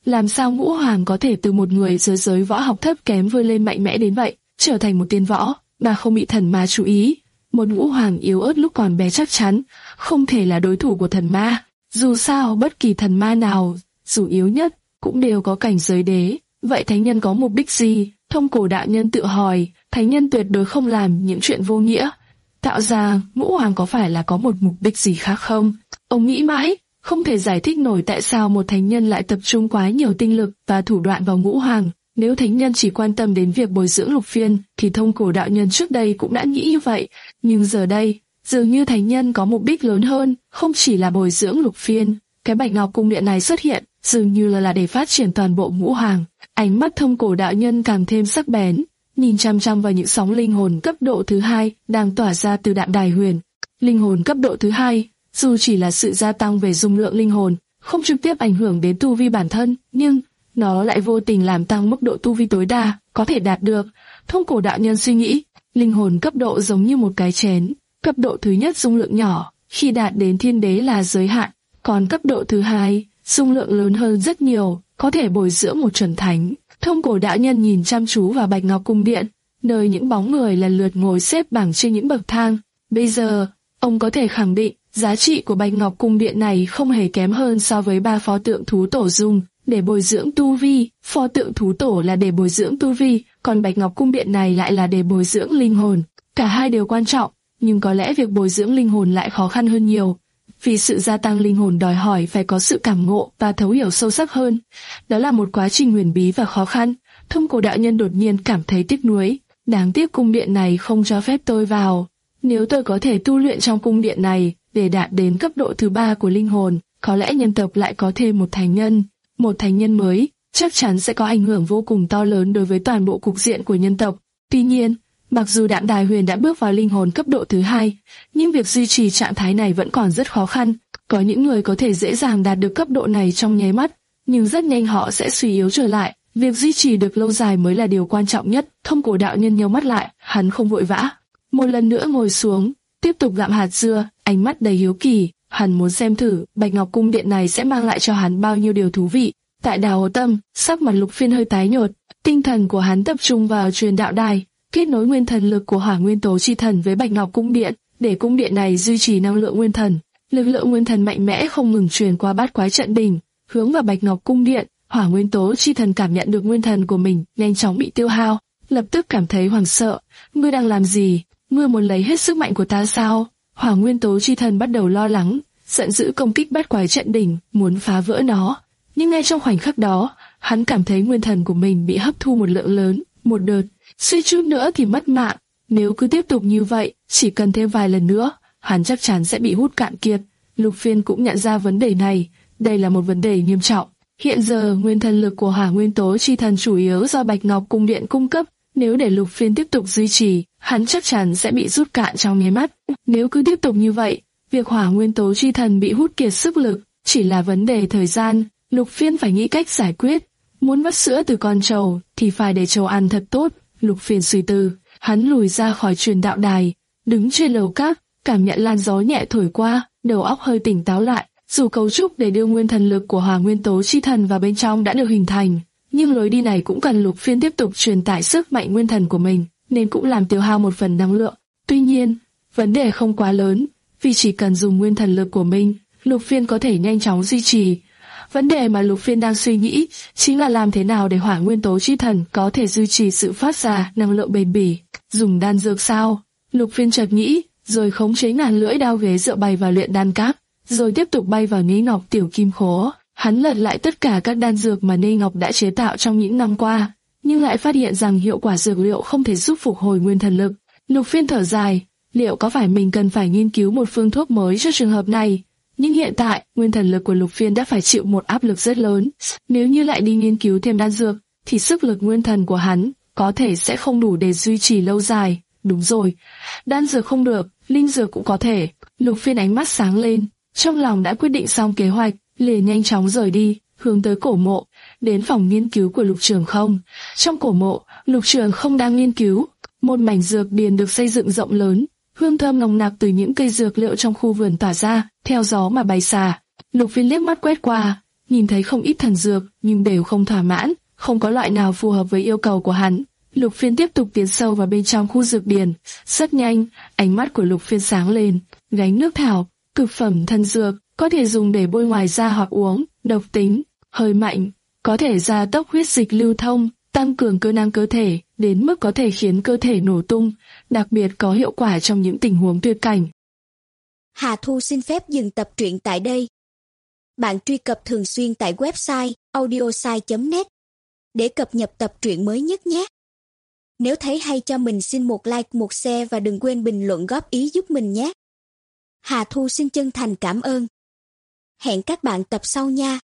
Làm sao Ngũ Hoàng có thể từ một người dưới giới võ học thấp kém vươn lên mạnh mẽ đến vậy, trở thành một tiên võ, mà không bị thần ma chú ý? Một Ngũ Hoàng yếu ớt lúc còn bé chắc chắn không thể là đối thủ của thần ma. Dù sao, bất kỳ thần ma nào, dù yếu nhất, cũng đều có cảnh giới đế. Vậy thánh nhân có mục đích gì? Thông Cổ đạo nhân tự hỏi. Thánh nhân tuyệt đối không làm những chuyện vô nghĩa. Tạo ra Ngũ Hoàng có phải là có một mục đích gì khác không? Ông nghĩ mãi, không thể giải thích nổi tại sao một thánh nhân lại tập trung quá nhiều tinh lực và thủ đoạn vào Ngũ Hoàng. Nếu thánh nhân chỉ quan tâm đến việc bồi dưỡng Lục Phiên, thì Thông Cổ đạo nhân trước đây cũng đã nghĩ như vậy. Nhưng giờ đây, dường như thánh nhân có mục đích lớn hơn, không chỉ là bồi dưỡng Lục Phiên. Cái Bạch Ngọc Cung Điện này xuất hiện, dường như là, là để phát triển toàn bộ Ngũ Hoàng. Ánh mắt Thông Cổ đạo nhân càng thêm sắc bén, nhìn chăm chăm vào những sóng linh hồn cấp độ thứ hai đang tỏa ra từ Đạm Đài Huyền. Linh hồn cấp độ thứ hai, dù chỉ là sự gia tăng về dung lượng linh hồn, không trực tiếp ảnh hưởng đến tu vi bản thân, nhưng nó lại vô tình làm tăng mức độ tu vi tối đa có thể đạt được. Thông Cổ đạo nhân suy nghĩ, linh hồn cấp độ giống như một cái chén, cấp độ thứ nhất dung lượng nhỏ, khi đạt đến thiên đế là giới hạn, còn cấp độ thứ hai, dung lượng lớn hơn rất nhiều, có thể bồi dưỡng một chuẩn thánh. Thông Cổ đạo nhân nhìn chăm chú vào Bạch Ngọc Cung Điện, nơi những bóng người lần lượt ngồi xếp bằng trên những bậc thang. Bây giờ, ông có thể khẳng định, giá trị của Bạch Ngọc Cung Điện này không hề kém hơn so với ba pho tượng thú tổ dùng để bồi dưỡng tu vi. Pho tượng thú tổ là để bồi dưỡng tu vi, còn Bạch Ngọc Cung Điện này lại là để bồi dưỡng linh hồn. Cả hai đều quan trọng, nhưng có lẽ việc bồi dưỡng linh hồn lại khó khăn hơn nhiều. Vì sự gia tăng linh hồn đòi hỏi phải có sự cảm ngộ và thấu hiểu sâu sắc hơn. Đó là một quá trình huyền bí và khó khăn. Thông Cổ đạo nhân đột nhiên cảm thấy tiếc nuối. Đáng tiếc cung điện này không cho phép tôi vào. Nếu tôi có thể tu luyện trong cung điện này để đạt đến cấp độ thứ ba của linh hồn, có lẽ nhân tộc lại có thêm một thánh nhân. Một thánh nhân mới chắc chắn sẽ có ảnh hưởng vô cùng to lớn đối với toàn bộ cục diện của nhân tộc. Tuy nhiên, mặc dù Đạm Đài Huyền đã bước vào linh hồn cấp độ thứ hai, nhưng việc duy trì trạng thái này vẫn còn rất khó khăn. Có những người có thể dễ dàng đạt được cấp độ này trong nháy mắt, nhưng rất nhanh họ sẽ suy yếu trở lại. Việc duy trì được lâu dài mới là điều quan trọng nhất. Thông Cổ đạo nhân nhíu mắt lại, hắn không vội vã. Một lần nữa ngồi xuống, tiếp tục gặm hạt dưa, ánh mắt đầy hiếu kỳ. Hắn muốn xem thử Bạch Ngọc Cung Điện này sẽ mang lại cho hắn bao nhiêu điều thú vị. Tại Đào Hồ Tâm, sắc mặt Lục Phiên hơi tái nhợt, tinh thần của hắn tập trung vào truyền đạo đài, kết nối nguyên thần lực của Hỏa Nguyên Tố Chi Thần với Bạch Ngọc Cung Điện, để cung điện này duy trì năng lượng nguyên thần. Lực lượng nguyên thần mạnh mẽ không ngừng truyền qua bát quái trận đỉnh, hướng vào Bạch Ngọc Cung Điện. Hỏa Nguyên Tố Chi Thần cảm nhận được nguyên thần của mình nhanh chóng bị tiêu hao, lập tức cảm thấy hoảng sợ. Ngươi đang làm gì? Ngươi muốn lấy hết sức mạnh của ta sao? Hỏa Nguyên Tố Chi Thần bắt đầu lo lắng, giận dữ công kích bát quái trận đỉnh, muốn phá vỡ nó. Nhưng ngay trong khoảnh khắc đó, hắn cảm thấy nguyên thần của mình bị hấp thu một lượng lớn, một đợt, suy chút nữa thì mất mạng. Nếu cứ tiếp tục như vậy, chỉ cần thêm vài lần nữa, hắn chắc chắn sẽ bị hút cạn kiệt. Lục Phiên cũng nhận ra vấn đề này, đây là một vấn đề nghiêm trọng. Hiện giờ nguyên thần lực của Hỏa Nguyên Tố Chi Thần chủ yếu do Bạch Ngọc Cung Điện cung cấp, nếu để Lục Phiên tiếp tục duy trì, hắn chắc chắn sẽ bị rút cạn trong nháy mắt. Nếu cứ tiếp tục như vậy, việc Hỏa Nguyên Tố Chi Thần bị hút kiệt sức lực chỉ là vấn đề thời gian. Lục Phiên phải nghĩ cách giải quyết. Muốn vắt sữa từ con trâu thì phải để trâu ăn thật tốt. Lục Phiên suy tư, hắn lùi ra khỏi truyền đạo đài, đứng trên lầu các, cảm nhận làn gió nhẹ thổi qua, đầu óc hơi tỉnh táo lại. Dù cấu trúc để đưa nguyên thần lực của Hỏa Nguyên Tố Chi Thần vào bên trong đã được hình thành, nhưng lối đi này cũng cần Lục Phiên tiếp tục truyền tải sức mạnh nguyên thần của mình, nên cũng làm tiêu hao một phần năng lượng. Tuy nhiên, vấn đề không quá lớn, vì chỉ cần dùng nguyên thần lực của mình, Lục Phiên có thể nhanh chóng duy trì. Vấn đề mà Lục Phiên đang suy nghĩ chính là làm thế nào để Hỏa Nguyên Tố Chi Thần có thể duy trì sự phát ra năng lượng bền bỉ. Dùng đan dược sao? Lục Phiên chợt nghĩ, rồi khống chế ngàn lưỡi đao ghế dựa bay vào luyện đan các, rồi tiếp tục bay vào Ni Ngọc Tiểu Kim Khố. Hắn lật lại tất cả các đan dược mà Ni Ngọc đã chế tạo trong những năm qua, nhưng lại phát hiện rằng hiệu quả dược liệu không thể giúp phục hồi nguyên thần lực. Lục Phiên thở dài, liệu có phải mình cần phải nghiên cứu một phương thuốc mới cho trường hợp này? Nhưng hiện tại, nguyên thần lực của Lục Phiên đã phải chịu một áp lực rất lớn. Nếu như lại đi nghiên cứu thêm đan dược, thì sức lực nguyên thần của hắn có thể sẽ không đủ để duy trì lâu dài. Đúng rồi, đan dược không được, linh dược cũng có thể. Lục Phiên ánh mắt sáng lên, trong lòng đã quyết định xong kế hoạch, liền nhanh chóng rời đi, hướng tới cổ mộ, đến phòng nghiên cứu của Lục Trường Không. Trong cổ mộ, Lục Trường Không đang nghiên cứu, một mảnh dược điền được xây dựng rộng lớn, hương thơm nồng nặc từ những cây dược liệu trong khu vườn tỏa ra, theo gió mà bay xa. Lục Phiên liếc mắt quét qua, nhìn thấy không ít thần dược nhưng đều không thỏa mãn, không có loại nào phù hợp với yêu cầu của hắn. Lục Phiên tiếp tục tiến sâu vào bên trong khu dược điển. Rất nhanh, ánh mắt của Lục Phiên sáng lên. Gánh nước thảo, cực phẩm thần dược, có thể dùng để bôi ngoài da hoặc uống, độc tính, hơi mạnh, có thể gia tốc huyết dịch lưu thông, tăng cường cơ năng cơ thể, đến mức có thể khiến cơ thể nổ tung, đặc biệt có hiệu quả trong những tình huống tuyệt cảnh. Hà Thu xin phép dừng tập truyện tại đây. Bạn truy cập thường xuyên tại website audiosai chấm net để cập nhật tập truyện mới nhất nhé. Nếu thấy hay cho mình xin một like, một share và đừng quên bình luận góp ý giúp mình nhé. Hà Thu xin chân thành cảm ơn. Hẹn các bạn tập sau nha.